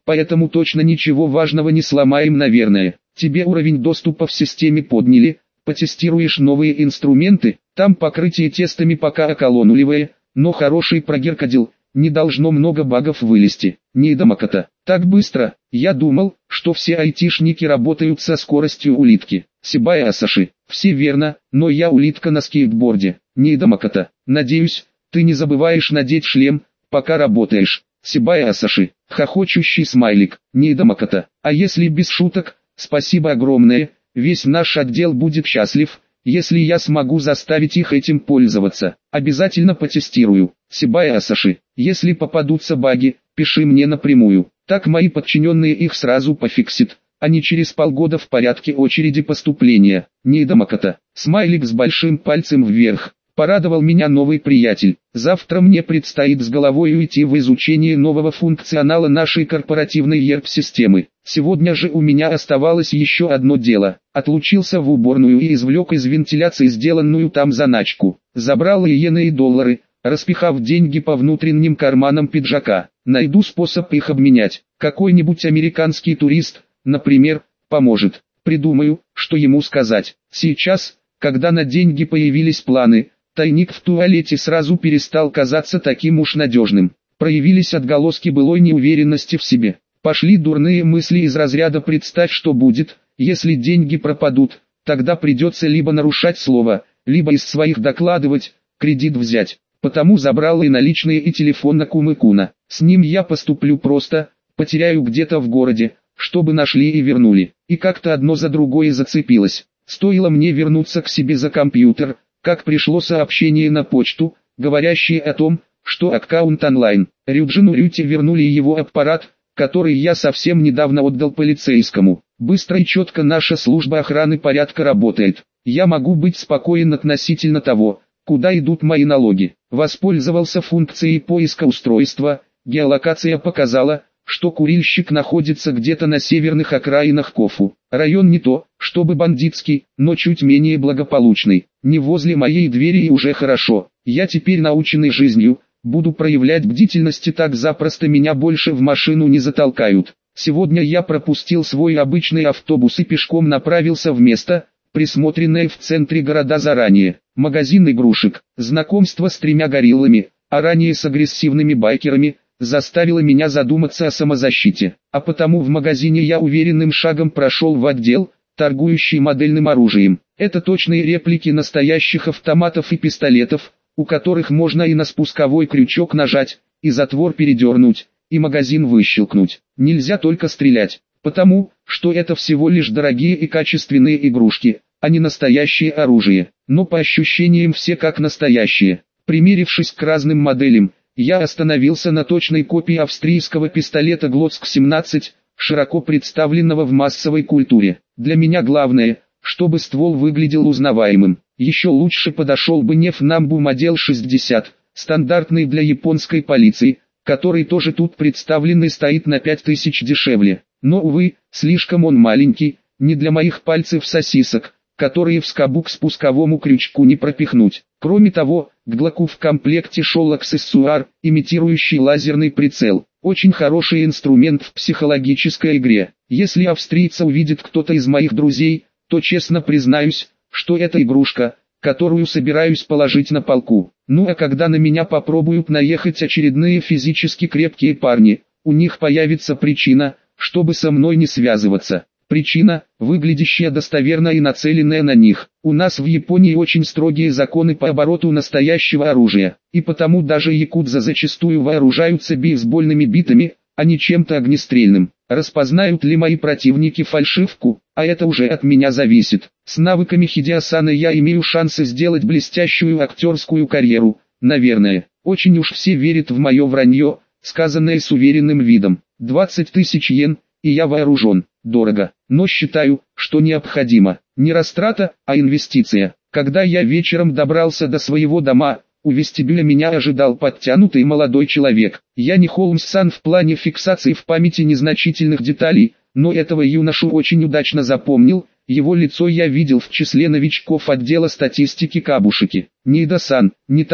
поэтому точно ничего важного не сломаем, наверное. Тебе уровень доступа в системе подняли, потестируешь новые инструменты, там покрытие тестами пока околонулевое, но хороший прогеркодил, не должно много багов вылезти. Нейдамаката, так быстро, я думал, что все айтишники работают со скоростью улитки. Сибая Асаши, все верно, но я улитка на скейтборде. Нейдамаката, надеюсь, ты не забываешь надеть шлем, пока работаешь. Сибая Асаши, хохочущий смайлик. Нейдамаката, а если без шуток, спасибо огромное, весь наш отдел будет счастлив, если я смогу заставить их этим пользоваться. Обязательно потестирую. Сибая Асаши, если попадутся баги, пиши мне напрямую, так мои подчиненные их сразу пофиксят, а не через полгода в порядке очереди поступления. Нейдамаката, смайлик с большим пальцем вверх. Порадовал меня новый приятель. Завтра мне предстоит с головой уйти в изучение нового функционала нашей корпоративной ERP-системы. Сегодня же у меня оставалось еще одно дело. Отлучился в уборную и извлек из вентиляции сделанную там заначку. Забрал иены и доллары, распихав деньги по внутренним карманам пиджака. Найду способ их обменять. Какой-нибудь американский турист, например, поможет. Придумаю, что ему сказать. Сейчас, когда на деньги появились планы, тайник в туалете сразу перестал казаться таким уж надежным. Проявились отголоски былой неуверенности в себе. Пошли дурные мысли из разряда «представь, что будет, если деньги пропадут, тогда придется либо нарушать слово, либо из своих докладывать, кредит взять». Потому забрал и наличные, и телефон на Кумыкуна. С ним я поступлю просто, потеряю где-то в городе, чтобы нашли и вернули. И как-то одно за другое зацепилось. Стоило мне вернуться к себе за компьютер, как пришло сообщение на почту, говорящее о том, что аккаунт онлайн. Рюджину Рюте вернули его аппарат, который я совсем недавно отдал полицейскому. Быстро и четко наша служба охраны порядка работает. Я могу быть спокоен относительно того, куда идут мои налоги. Воспользовался функцией поиска устройства, геолокация показала, что курильщик находится где-то на северных окраинах Кофу. Район не то, чтобы бандитский, но чуть менее благополучный. Не возле моей двери и уже хорошо. Я теперь, наученный жизнью, буду проявлять бдительность, и так запросто меня больше в машину не затолкают. Сегодня я пропустил свой обычный автобус и пешком направился в место, присмотренное в центре города заранее. Магазин игрушек, знакомство с 3 гориллами, а ранее с агрессивными байкерами, заставило меня задуматься о самозащите. А потому в магазине я уверенным шагом прошел в отдел, торгующий модельным оружием. Это точные реплики настоящих автоматов и пистолетов, у которых можно и на спусковой крючок нажать, и затвор передернуть, и магазин выщелкнуть. Нельзя только стрелять, потому что это всего лишь дорогие и качественные игрушки, а не настоящее оружие. Но по ощущениям все как настоящие. Примерившись к разным моделям, я остановился на точной копии австрийского пистолета Глоцк-17, широко представленного в массовой культуре. Для меня главное, чтобы ствол выглядел узнаваемым. Еще лучше подошел бы Неф Намбу модель 60, стандартный для японской полиции, который тоже тут представлен и стоит на 5000 дешевле. Но, увы, слишком он маленький, не для моих пальцев сосисок, которые в скобу к спусковому крючку не пропихнуть. Кроме того, к Глоку в комплекте шел аксессуар, имитирующий лазерный прицел. Очень хороший инструмент в психологической игре. Если австрийца увидит кто-то из моих друзей, то честно признаюсь, что это игрушка, которую собираюсь положить на полку. Ну а когда на меня попробуют наехать очередные физически крепкие парни, у них появится причина, чтобы со мной не связываться. Причина, выглядящая достоверно и нацеленная на них. У нас в Японии очень строгие законы по обороту настоящего оружия, и потому даже якудза зачастую вооружаются бейсбольными битами, а не чем-то огнестрельным. Распознают ли мои противники фальшивку, а это уже от меня зависит. С навыками Хидеосана я имею шансы сделать блестящую актерскую карьеру, наверное. Очень уж все верят в мое вранье, сказанное с уверенным видом. 20 000 йен, и я вооружен. Дорого, но считаю, что необходимо. Не растрата, а инвестиция. Когда я вечером добрался до своего дома, у вестибюля меня ожидал подтянутый молодой человек. Я не Холмс-сан в плане фиксации в памяти незначительных деталей, но этого юношу очень удачно запомнил. Его лицо я видел в числе новичков отдела статистики Кабушики. Нейда-сан, не так ли?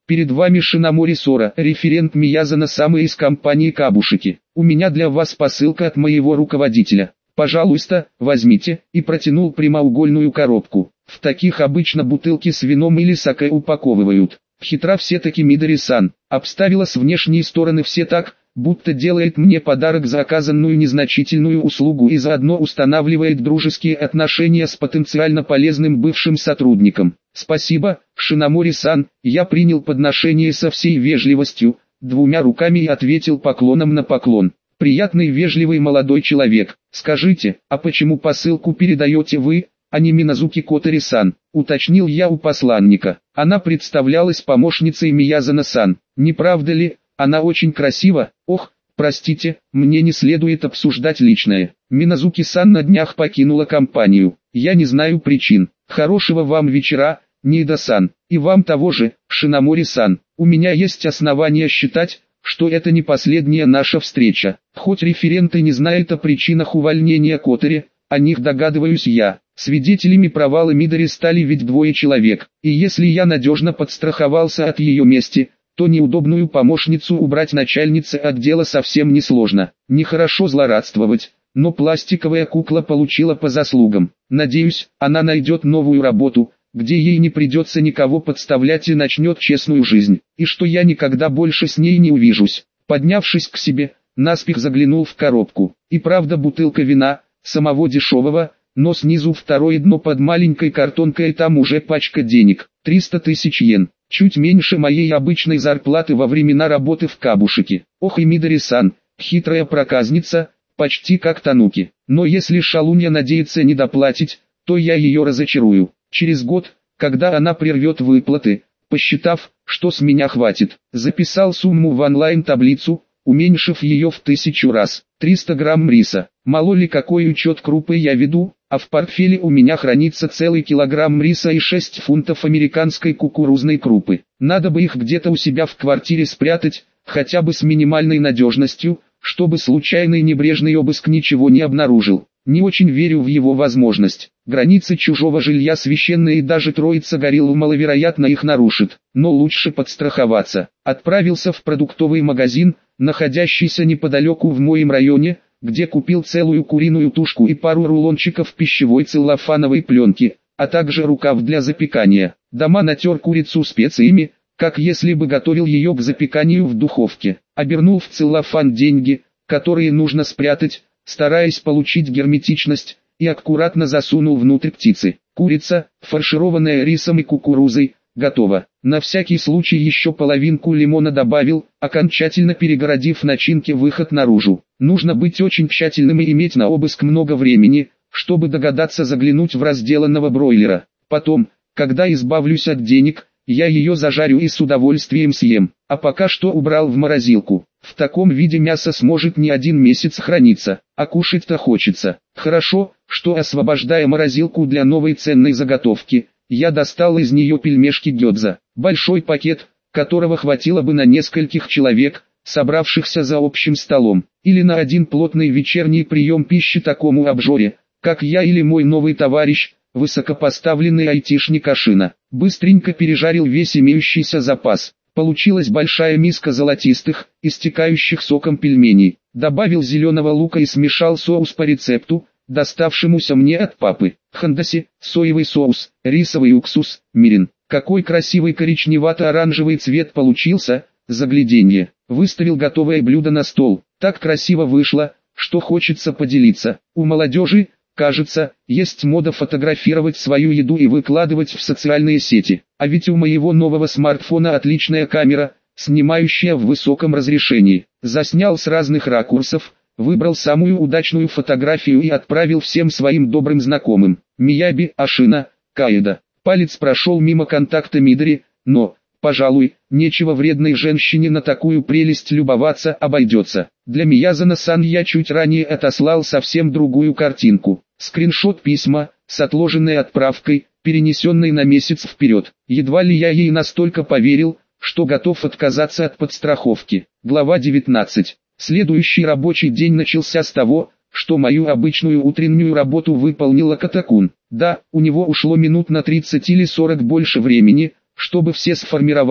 Перед вами Шинамори Сора, референт Миязана-сама из компании Кабушики. У меня для вас посылка от моего руководителя. Пожалуйста, возьмите, и протянул прямоугольную коробку. В таких обычно бутылки с вином или сакэ упаковывают. Хитра все-таки Мидори-сан, обставила с внешней стороны все так, будто делает мне подарок за оказанную незначительную услугу и заодно устанавливает дружеские отношения с потенциально полезным бывшим сотрудником. Спасибо, Шинамори-сан, я принял подношение со всей вежливостью, двумя руками и ответил поклоном на поклон. Приятный вежливый молодой человек, скажите, а почему посылку передаете вы, а не Миназуки Котори-сан, уточнил я у посланника. Она представлялась помощницей Миязана-сан, не правда ли? Она очень красива. Ох, простите, мне не следует обсуждать личное. Миназуки-сан на днях покинула компанию. Я не знаю причин. Хорошего вам вечера, Ниида-сан. И вам того же, Шинамори-сан. У меня есть основания считать, что это не последняя наша встреча. Хоть референт и не знает о причинах увольнения Котори, о них догадываюсь я. Свидетелями провала Мидори стали ведь двое человек. И если я надежно подстраховался от ее мести, то неудобную помощницу убрать начальнице отдела совсем несложно. Нехорошо злорадствовать, но пластиковая кукла получила по заслугам. Надеюсь, она найдет новую работу, где ей не придется никого подставлять и начнет честную жизнь. И что я никогда больше с ней не увижусь. Поднявшись к себе, наспех заглянул в коробку. И правда бутылка вина, самого дешевого, но снизу второе дно под маленькой картонкой, и там уже пачка денег. 300 тысяч йен. Чуть меньше моей обычной зарплаты во времена работы в Кабушике. Ох и Мидори-сан, хитрая проказница, почти как Тануки. Но если шалунья надеется не доплатить, то я ее разочарую. Через год, когда она прервет выплаты, посчитав, что с меня хватит, записал сумму в онлайн-таблицу, уменьшив ее в 1000 раз. 300 грамм риса. Мало ли какой учет крупы я веду, а в портфеле у меня хранится целый килограмм риса и 6 фунтов американской кукурузной крупы. Надо бы их где-то у себя в квартире спрятать, хотя бы с минимальной надежностью, чтобы случайный небрежный обыск ничего не обнаружил. Не очень верю в его возможность. Границы чужого жилья священные, и даже троица горилл маловероятно их нарушит. Но лучше подстраховаться. Отправился в продуктовый магазин, находящийся неподалеку в моем районе, где купил целую куриную тушку и пару рулончиков пищевой целлофановой пленки, а также рукав для запекания. Дома натер курицу специями, как если бы готовил ее к запеканию в духовке. Обернул в целлофан деньги, которые нужно спрятать, стараясь получить герметичность, и аккуратно засунул внутрь птицы. Курица, фаршированная рисом и кукурузой, готова. На всякий случай еще половинку лимона добавил, окончательно перегородив начинке выход наружу. Нужно быть очень тщательным и иметь на обыск много времени, чтобы догадаться заглянуть в разделанного бройлера. Потом, когда избавлюсь от денег, я ее зажарю и с удовольствием съем. А пока что убрал в морозилку. В таком виде мясо сможет не 1 месяц храниться, а кушать-то хочется. Хорошо, что освобождая морозилку для новой ценной заготовки, я достал из нее пельмешки гёдза. Большой пакет, которого хватило бы на нескольких человек, собравшихся за общим столом, или на один плотный вечерний прием пищи такому обжоре, как я или мой новый товарищ, высокопоставленный айтишник Ашина. Быстренько пережарил весь имеющийся запас. Получилась большая миска золотистых, истекающих соком пельменей. Добавил зеленого лука и смешал соус по рецепту, доставшемуся мне от папы. Хандаси, соевый соус, рисовый уксус, мирин. Какой красивый коричневато-оранжевый цвет получился, загляденье. Выставил готовое блюдо на стол. Так красиво вышло, что хочется поделиться. У молодежи, кажется, есть мода фотографировать свою еду и выкладывать в социальные сети. А ведь у моего нового смартфона отличная камера, снимающая в высоком разрешении. Заснял с разных ракурсов, выбрал самую удачную фотографию и отправил всем своим добрым знакомым. Мияби, Ашина, Каэда. Палец прошел мимо контакта Мидори, но, пожалуй, нечего вредной женщине на такую прелесть любоваться, обойдется. Для Миязана-сан я чуть ранее отослал совсем другую картинку. Скриншот письма, с отложенной отправкой, перенесенной на месяц вперед. Едва ли я ей настолько поверил, что готов отказаться от подстраховки. Глава 19. Следующий рабочий день начался с того, что мою обычную утреннюю работу выполнила Катакун. Да, у него ушло минут на 30 или 40 больше времени, чтобы все сформировать,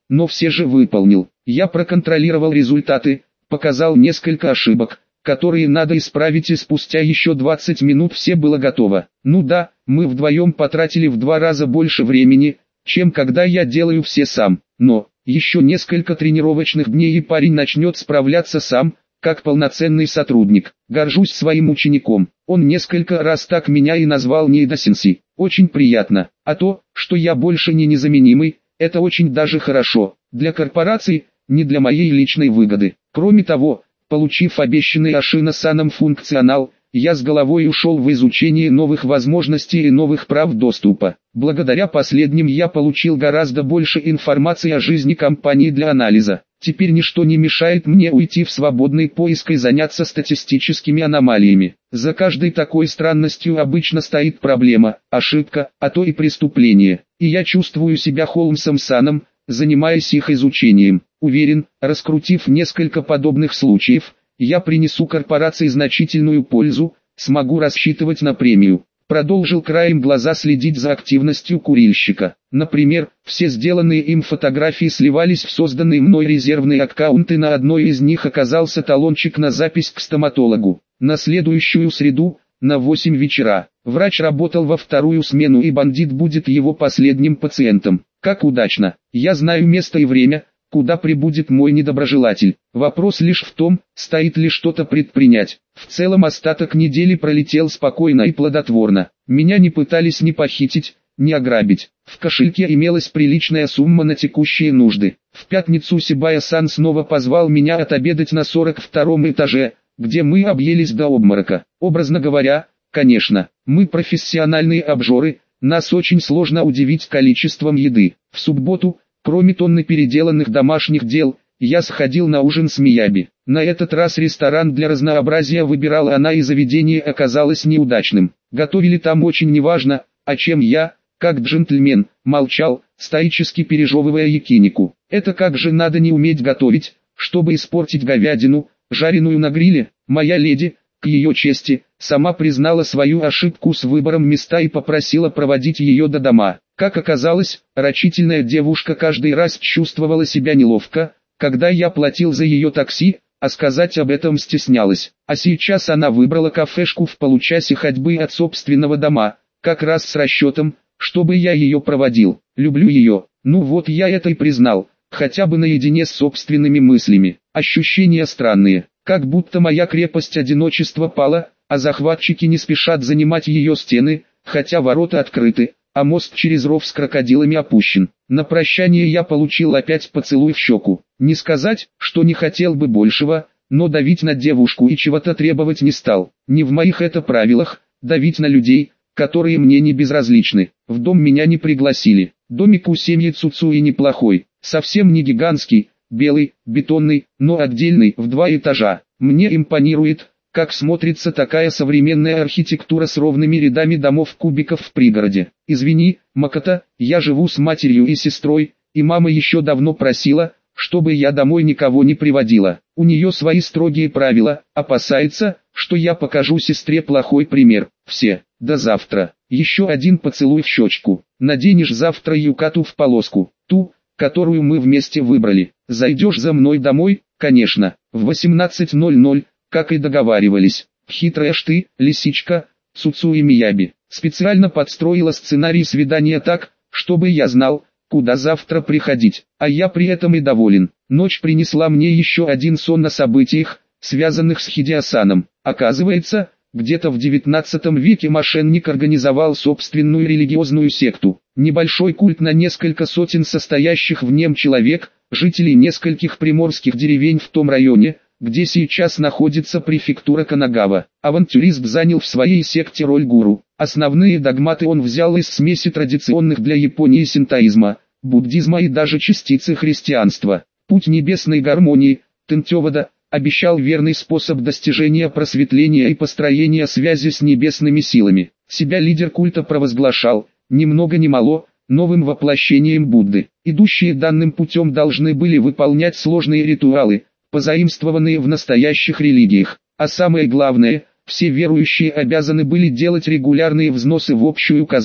но все же выполнил. Я проконтролировал результаты, показал несколько ошибок, которые надо исправить, и спустя еще 20 минут все было готово. Ну да, мы вдвоем потратили в 2 раза больше времени, чем когда я делаю все сам, но еще несколько тренировочных дней и парень начнет справляться сам, как полноценный сотрудник. Горжусь своим учеником. Он несколько раз так меня и назвал Нейда-сенсей. Очень приятно. А то, что я больше не незаменимый, это очень даже хорошо. Для корпорации, не для моей личной выгоды. Кроме того, получив обещанный Ашина-саном функционал, я с головой ушел в изучение новых возможностей и новых прав доступа. Благодаря последним я получил гораздо больше информации о жизни компании для анализа. Теперь ничто не мешает мне уйти в свободный поиск и заняться статистическими аномалиями. За каждой такой странностью обычно стоит проблема, ошибка, а то и преступление. И я чувствую себя Холмсом-саном, занимаясь их изучением. Уверен, раскрутив несколько подобных случаев, я принесу корпорации значительную пользу, смогу рассчитывать на премию. Продолжил краем глаза следить за активностью курильщика. Например, все сделанные им фотографии сливались в созданный мной резервный аккаунт, и на одной из них оказался талончик на запись к стоматологу. На следующую среду, на 8 вечера, врач работал во вторую смену, и бандит будет его последним пациентом. Как удачно, я знаю место и время, куда прибудет мой недоброжелатель. Вопрос лишь в том, стоит ли что-то предпринять. В целом остаток недели пролетел спокойно и плодотворно. Меня не пытались ни похитить, ни ограбить. В кошельке имелась приличная сумма на текущие нужды. В пятницу Сибая-сан снова позвал меня отобедать на 42-м этаже, где мы объелись до обморока. Образно говоря, конечно, мы профессиональные обжоры, нас очень сложно удивить количеством еды. В субботу, кроме тонны переделанных домашних дел, я сходил на ужин с Мияби. На этот раз ресторан для разнообразия выбирала она, и заведение оказалось неудачным. Готовили там очень неважно, о чем я, как джентльмен, молчал, стоически пережевывая якинику. Это как же надо не уметь готовить, чтобы испортить говядину, жареную на гриле. Моя леди, к ее чести, сама признала свою ошибку с выбором места и попросила проводить ее до дома. Как оказалось, рачительная девушка каждый раз чувствовала себя неловко, когда я платил за ее такси, а сказать об этом стеснялась. А сейчас она выбрала кафешку в получасе ходьбы от собственного дома, как раз с расчетом, чтобы я ее проводил. Люблю ее, ну вот я это и признал, хотя бы наедине с собственными мыслями. Ощущения странные, как будто моя крепость одиночества пала, а захватчики не спешат занимать ее стены, хотя ворота открыты, а мост через ров с крокодилами опущен. На прощание я получил опять поцелуй в щеку. Не сказать, что не хотел бы большего, но давить на девушку и чего-то требовать не стал. Не в моих это правилах, давить на людей, которые мне не безразличны. В дом меня не пригласили. Домик у семьи Цуцуи неплохой, совсем не гигантский, белый, бетонный, но отдельный, в 2 этажа. Мне импонирует, как смотрится такая современная архитектура с ровными рядами домов-кубиков в пригороде. Извини, Макото, я живу с матерью и сестрой, и мама еще давно просила, чтобы я домой никого не приводила. У нее свои строгие правила, опасается, что я покажу сестре плохой пример. Все, до завтра. Еще один поцелуй в щечку. Наденешь завтра юкату в полоску, ту, которую мы вместе выбрали. Зайдешь за мной домой, конечно, в 18:00. Как и договаривались. Хитрая ж ты, лисичка, Цуцуи Мияби. Специально подстроила сценарий свидания так, чтобы я знал, куда завтра приходить. А я при этом и доволен. Ночь принесла мне еще один сон о событиях, связанных с Хидеосаном. Оказывается, где-то в 19 веке мошенник организовал собственную религиозную секту. Небольшой культ на несколько сотен состоящих в нем человек, жителей нескольких приморских деревень в том районе, где сейчас находится префектура Канагава. Авантюрист занял в своей секте роль гуру. Основные догматы он взял из смеси традиционных для Японии синтоизма, буддизма и даже частицы христианства. Путь небесной гармонии, Тентёвада, обещал верный способ достижения просветления и построения связи с небесными силами. Себя лидер культа провозглашал, ни много ни мало, новым воплощением Будды. Идущие данным путем должны были выполнять сложные ритуалы, позаимствованные в настоящих религиях. А самое главное, все верующие обязаны были делать регулярные взносы в общую казну,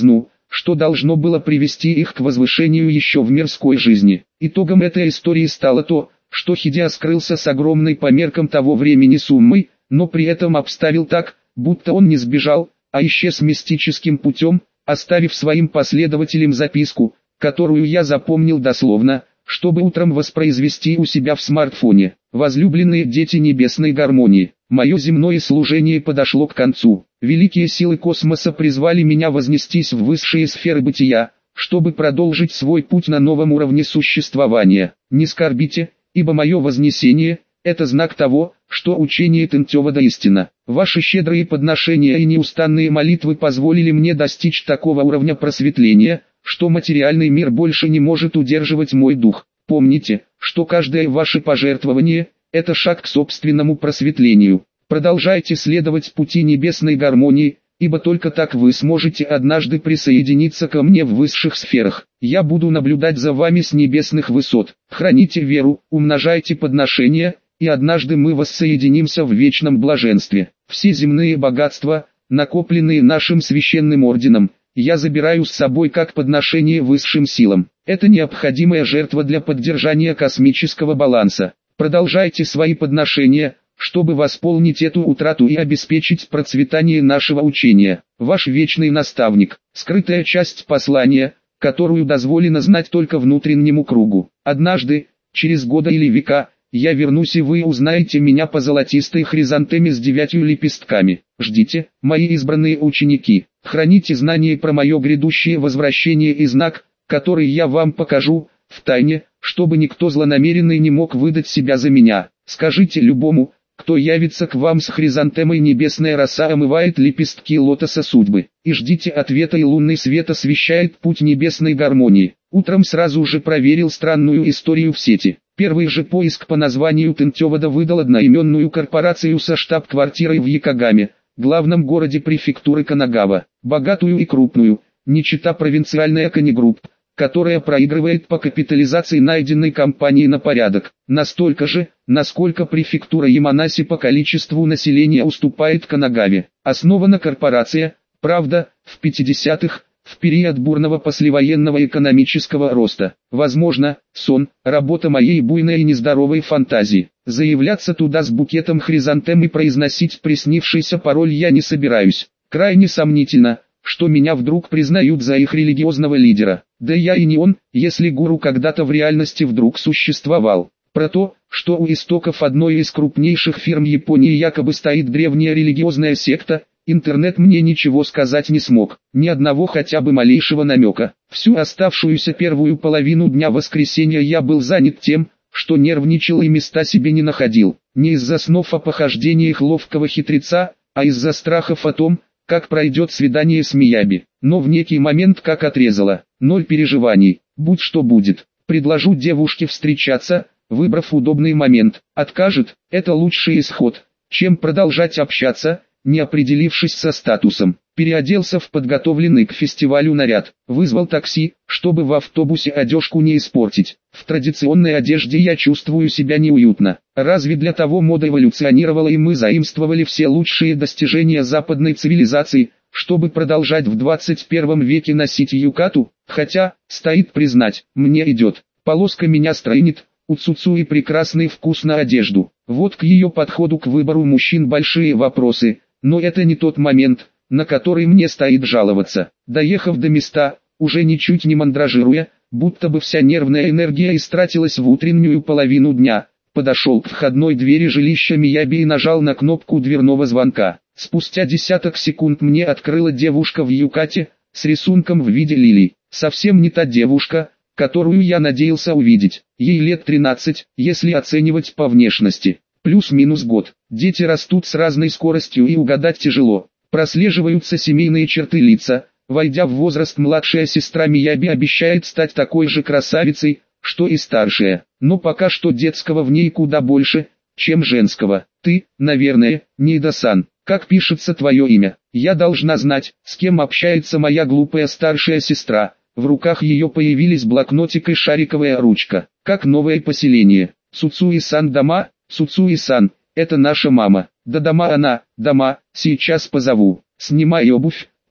что должно было привести их к возвышению еще в мирской жизни. Итогом этой истории стало то, что Хидео скрылся с огромной по меркам того времени суммой, но при этом обставил так, будто он не сбежал, а исчез мистическим путем, оставив своим последователям записку, которую я запомнил дословно, чтобы утром воспроизвести у себя в смартфоне. Возлюбленные дети небесной гармонии, мое земное служение подошло к концу. Великие силы космоса призвали меня вознестись в высшие сферы бытия, чтобы продолжить свой путь на новом уровне существования. Не скорбите, ибо мое вознесение – это знак того, что учение Тентевода истина. Ваши щедрые подношения и неустанные молитвы позволили мне достичь такого уровня просветления, что материальный мир больше не может удерживать мой дух. Помните, что каждое ваше пожертвование – это шаг к собственному просветлению. Продолжайте следовать пути небесной гармонии, ибо только так вы сможете однажды присоединиться ко мне в высших сферах. Я буду наблюдать за вами с небесных высот. Храните веру, умножайте подношения, и однажды мы воссоединимся в вечном блаженстве. Все земные богатства, накопленные нашим священным орденом, я забираю с собой как подношение высшим силам. Это необходимая жертва для поддержания космического баланса. Продолжайте свои подношения, чтобы восполнить эту утрату и обеспечить процветание нашего учения. Ваш вечный наставник, скрытая часть послания, которую дозволено знать только внутреннему кругу. Однажды, через годы или века, я вернусь и вы узнаете меня по золотистой хризантеме с 9 лепестками. Ждите, мои избранные ученики, храните знания про мое грядущее возвращение и знак, который я вам покажу, в тайне, чтобы никто злонамеренный не мог выдать себя за меня. Скажите любому, кто явится к вам с хризантемой, небесная роса омывает лепестки лотоса судьбы, и ждите ответа, и лунный свет освещает путь небесной гармонии. Утром сразу же проверил странную историю в сети. Первый же поиск по названию Тентевода выдал одноименную корпорацию со штаб-квартирой в Якогаме, главном городе префектуры Канагава, богатую и крупную, не чета провинциальная Канигрупп, которая проигрывает по капитализации найденной компании на порядок, настолько же, насколько префектура Яманаси по количеству населения уступает Канагаве. Основана корпорация, правда, в 50-х, в период бурного послевоенного экономического роста. Возможно, сон, работа моей буйной и нездоровой фантазии. Заявляться туда с букетом хризантем и произносить приснившийся пароль я не собираюсь. Крайне сомнительно, что меня вдруг признают за их религиозного лидера. Да я и не он, если гуру когда-то в реальности вдруг существовал. Про то, что у истоков одной из крупнейших фирм Японии якобы стоит древняя религиозная секта, интернет мне ничего сказать не смог, ни одного хотя бы малейшего намека. Всю оставшуюся первую половину дня воскресенья я был занят тем, что нервничал и места себе не находил. Не из-за снов о похождениях ловкого хитреца, а из-за страхов о том, как пройдет свидание с Мияби. Но в некий момент как отрезало. Ноль переживаний, будь что будет. Предложу девушке встречаться, выбрав удобный момент. Откажет, это лучший исход, чем продолжать общаться, не определившись со статусом. Переоделся в подготовленный к фестивалю наряд. Вызвал такси, чтобы в автобусе одежку не испортить. В традиционной одежде я чувствую себя неуютно. Разве для того мода эволюционировала и мы заимствовали все лучшие достижения западной цивилизации, чтобы продолжать в 21 веке носить юкату? Хотя, стоит признать, мне идет. Полоска меня стройнит, у Цуцуи прекрасный вкус на одежду. Вот к ее подходу к выбору мужчин большие вопросы, но это не тот момент, на который мне стоит жаловаться. Доехав до места, уже ничуть не мандражируя, будто бы вся нервная энергия истратилась в утреннюю половину дня, подошел к входной двери жилища Мияби и нажал на кнопку дверного звонка. Спустя десяток секунд мне открыла девушка в юкате, с рисунком в виде лилий. Совсем не та девушка, которую я надеялся увидеть. Ей лет 13, если оценивать по внешности. Плюс-минус год. Дети растут с разной скоростью и угадать тяжело. Прослеживаются семейные черты лица. Войдя в возраст, младшая сестра Мияби обещает стать такой же красавицей, что и старшая. Но пока что детского в ней куда больше, чем женского. Ты, наверное, Ниида-сан. Как пишется твое имя? Я должна знать, с кем общается моя глупая старшая сестра. В руках ее появились блокнотик и шариковая ручка. Как новое поселение. Цуцуи-сан дома, Цуцуи-сан, это наша мама. Да дома она, дома, сейчас позову. Снимай обувь,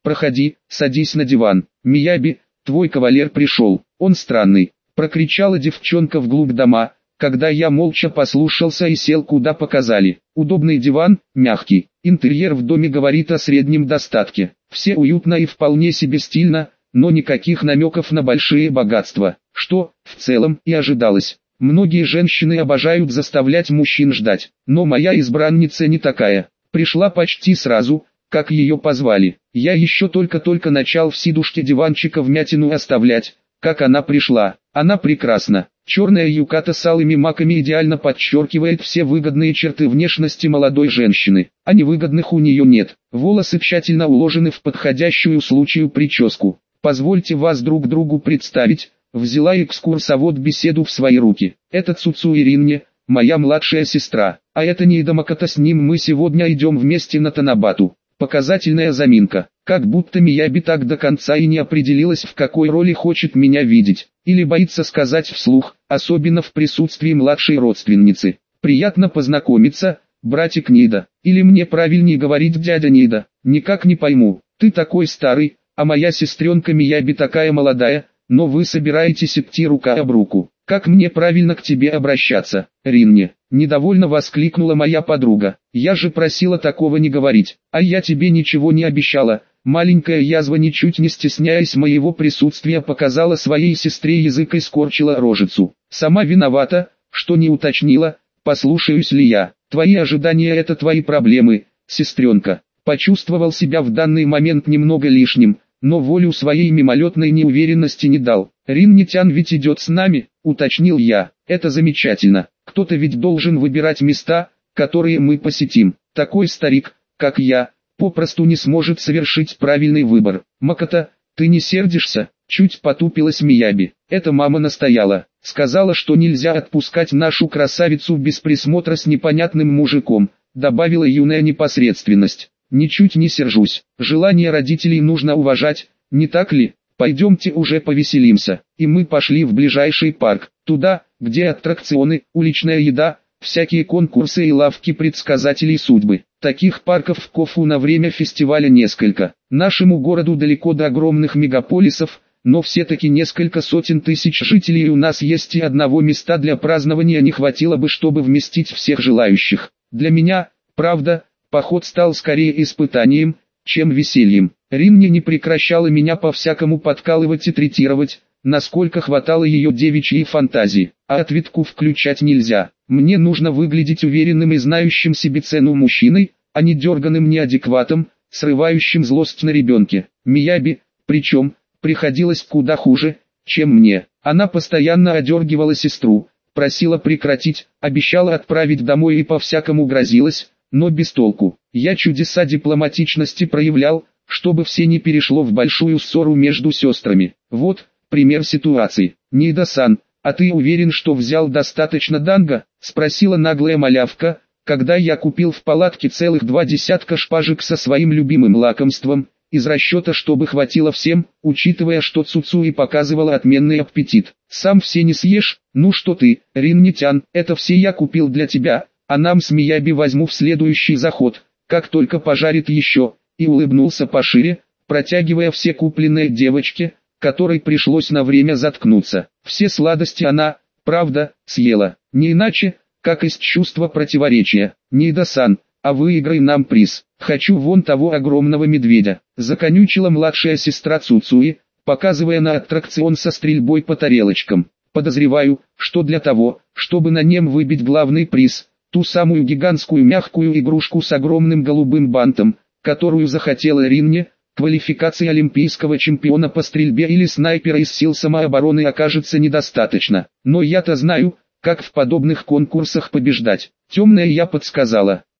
Проходи, садись на диван. Мияби, твой кавалер пришел. Он странный, прокричала девчонка вглубь дома, когда я молча послушался и сел куда показали. Удобный диван, мягкий. Интерьер в доме говорит о среднем достатке. Все уютно и вполне себе стильно, но никаких намеков на большие богатства, что, в целом, и ожидалось. Многие женщины обожают заставлять мужчин ждать, но моя избранница не такая. Пришла почти сразу, как ее позвали. Я еще только начал в сидушке диванчика вмятину оставлять, как она пришла. Она прекрасна. Черная юката с алыми маками идеально подчеркивает все выгодные черты внешности молодой женщины, а невыгодных у нее нет. Волосы тщательно уложены в подходящую случаю прическу. Позвольте вас друг другу представить. Взяла экскурсовод беседу в свои руки. Это Цуцу Иринне, моя младшая сестра, а это Ниида Макото, с ним мы сегодня идем вместе на Танабату. Показательная заминка, как будто Мияби так до конца и не определилась, в какой роли хочет меня видеть, или боится сказать вслух, особенно в присутствии младшей родственницы. Приятно познакомиться, братик Ниида, или мне правильнее говорить дядя Ниида, никак не пойму, ты такой старый, а моя сестренка Мияби такая молодая, но вы собираетесь идти рука об руку. Как мне правильно к тебе обращаться, Ринне? Недовольно воскликнула моя подруга. Я же просила такого не говорить, а я тебе ничего не обещала. Маленькая язва, ничуть не стесняясь моего присутствия, показала своей сестре язык и скорчила рожицу. Сама виновата, что не уточнила, послушаюсь ли я. Твои ожидания — это твои проблемы, сестренка. Почувствовал себя в данный момент немного лишним, но волю своей мимолетной неуверенности не дал. «Риннитян ведь идет с нами», — уточнил я. «Это замечательно. Кто-то ведь должен выбирать места, которые мы посетим. Такой старик, как я, попросту не сможет совершить правильный выбор». «Макото, ты не сердишься?» — чуть потупилась Мияби. «Это мама настояла. Сказала, что нельзя отпускать нашу красавицу без присмотра с непонятным мужиком», — добавила юная непосредственность. «Ничуть не сержусь. Желание родителей нужно уважать, не так ли? Пойдемте уже повеселимся». И мы пошли в ближайший парк, туда, где аттракционы, уличная еда, всякие конкурсы и лавки предсказателей судьбы. Таких парков в Кофу на время фестиваля несколько. Нашему городу далеко до огромных мегаполисов, но все-таки несколько сотен тысяч жителей у нас есть, и одного места для празднования не хватило бы, чтобы вместить всех желающих. Для меня, правда, поход стал скорее испытанием, чем весельем. Ринне не прекращала меня по-всякому подкалывать и третировать, насколько хватало ее девичьей фантазии. А ответку включать нельзя. Мне нужно выглядеть уверенным и знающим себе цену мужчиной, а не дерганым неадекватом, срывающим злость на ребенке. Мияби, причем, приходилось куда хуже, чем мне. Она постоянно одергивала сестру, просила прекратить, обещала отправить домой и по-всякому грозилась, но без толку. Я чудеса дипломатичности проявлял, чтобы все не перешло в большую ссору между сестрами. Вот, пример ситуации. «Ниида-сан, а ты уверен, что взял достаточно данго?» — спросила наглая малявка, когда я купил в палатке целых 2 десятка шпажек со своим любимым лакомством, из расчета, чтобы хватило всем, учитывая, что Цуцуи показывала отменный аппетит. «Сам все не съешь? Ну что ты, Риннитян, это все я купил для тебя, а нам с Мияби возьму в следующий заход, как только пожарит еще», и улыбнулся пошире, протягивая все купленные девочке, которой пришлось на время заткнуться. Все сладости она, правда, съела, не иначе, как из чувства противоречия. «Ниида-сан, а выиграй нам приз, хочу вон того огромного медведя», законючила младшая сестра Цуцуи, показывая на аттракцион со стрельбой по тарелочкам. «Подозреваю, что для того, чтобы на нем выбить главный приз, ту самую гигантскую мягкую игрушку с огромным голубым бантом, которую захотела Ринне, квалификации олимпийского чемпиона по стрельбе или снайпера из сил самообороны окажется недостаточно. Но я-то знаю, как в подобных конкурсах побеждать». Темная я подсказала.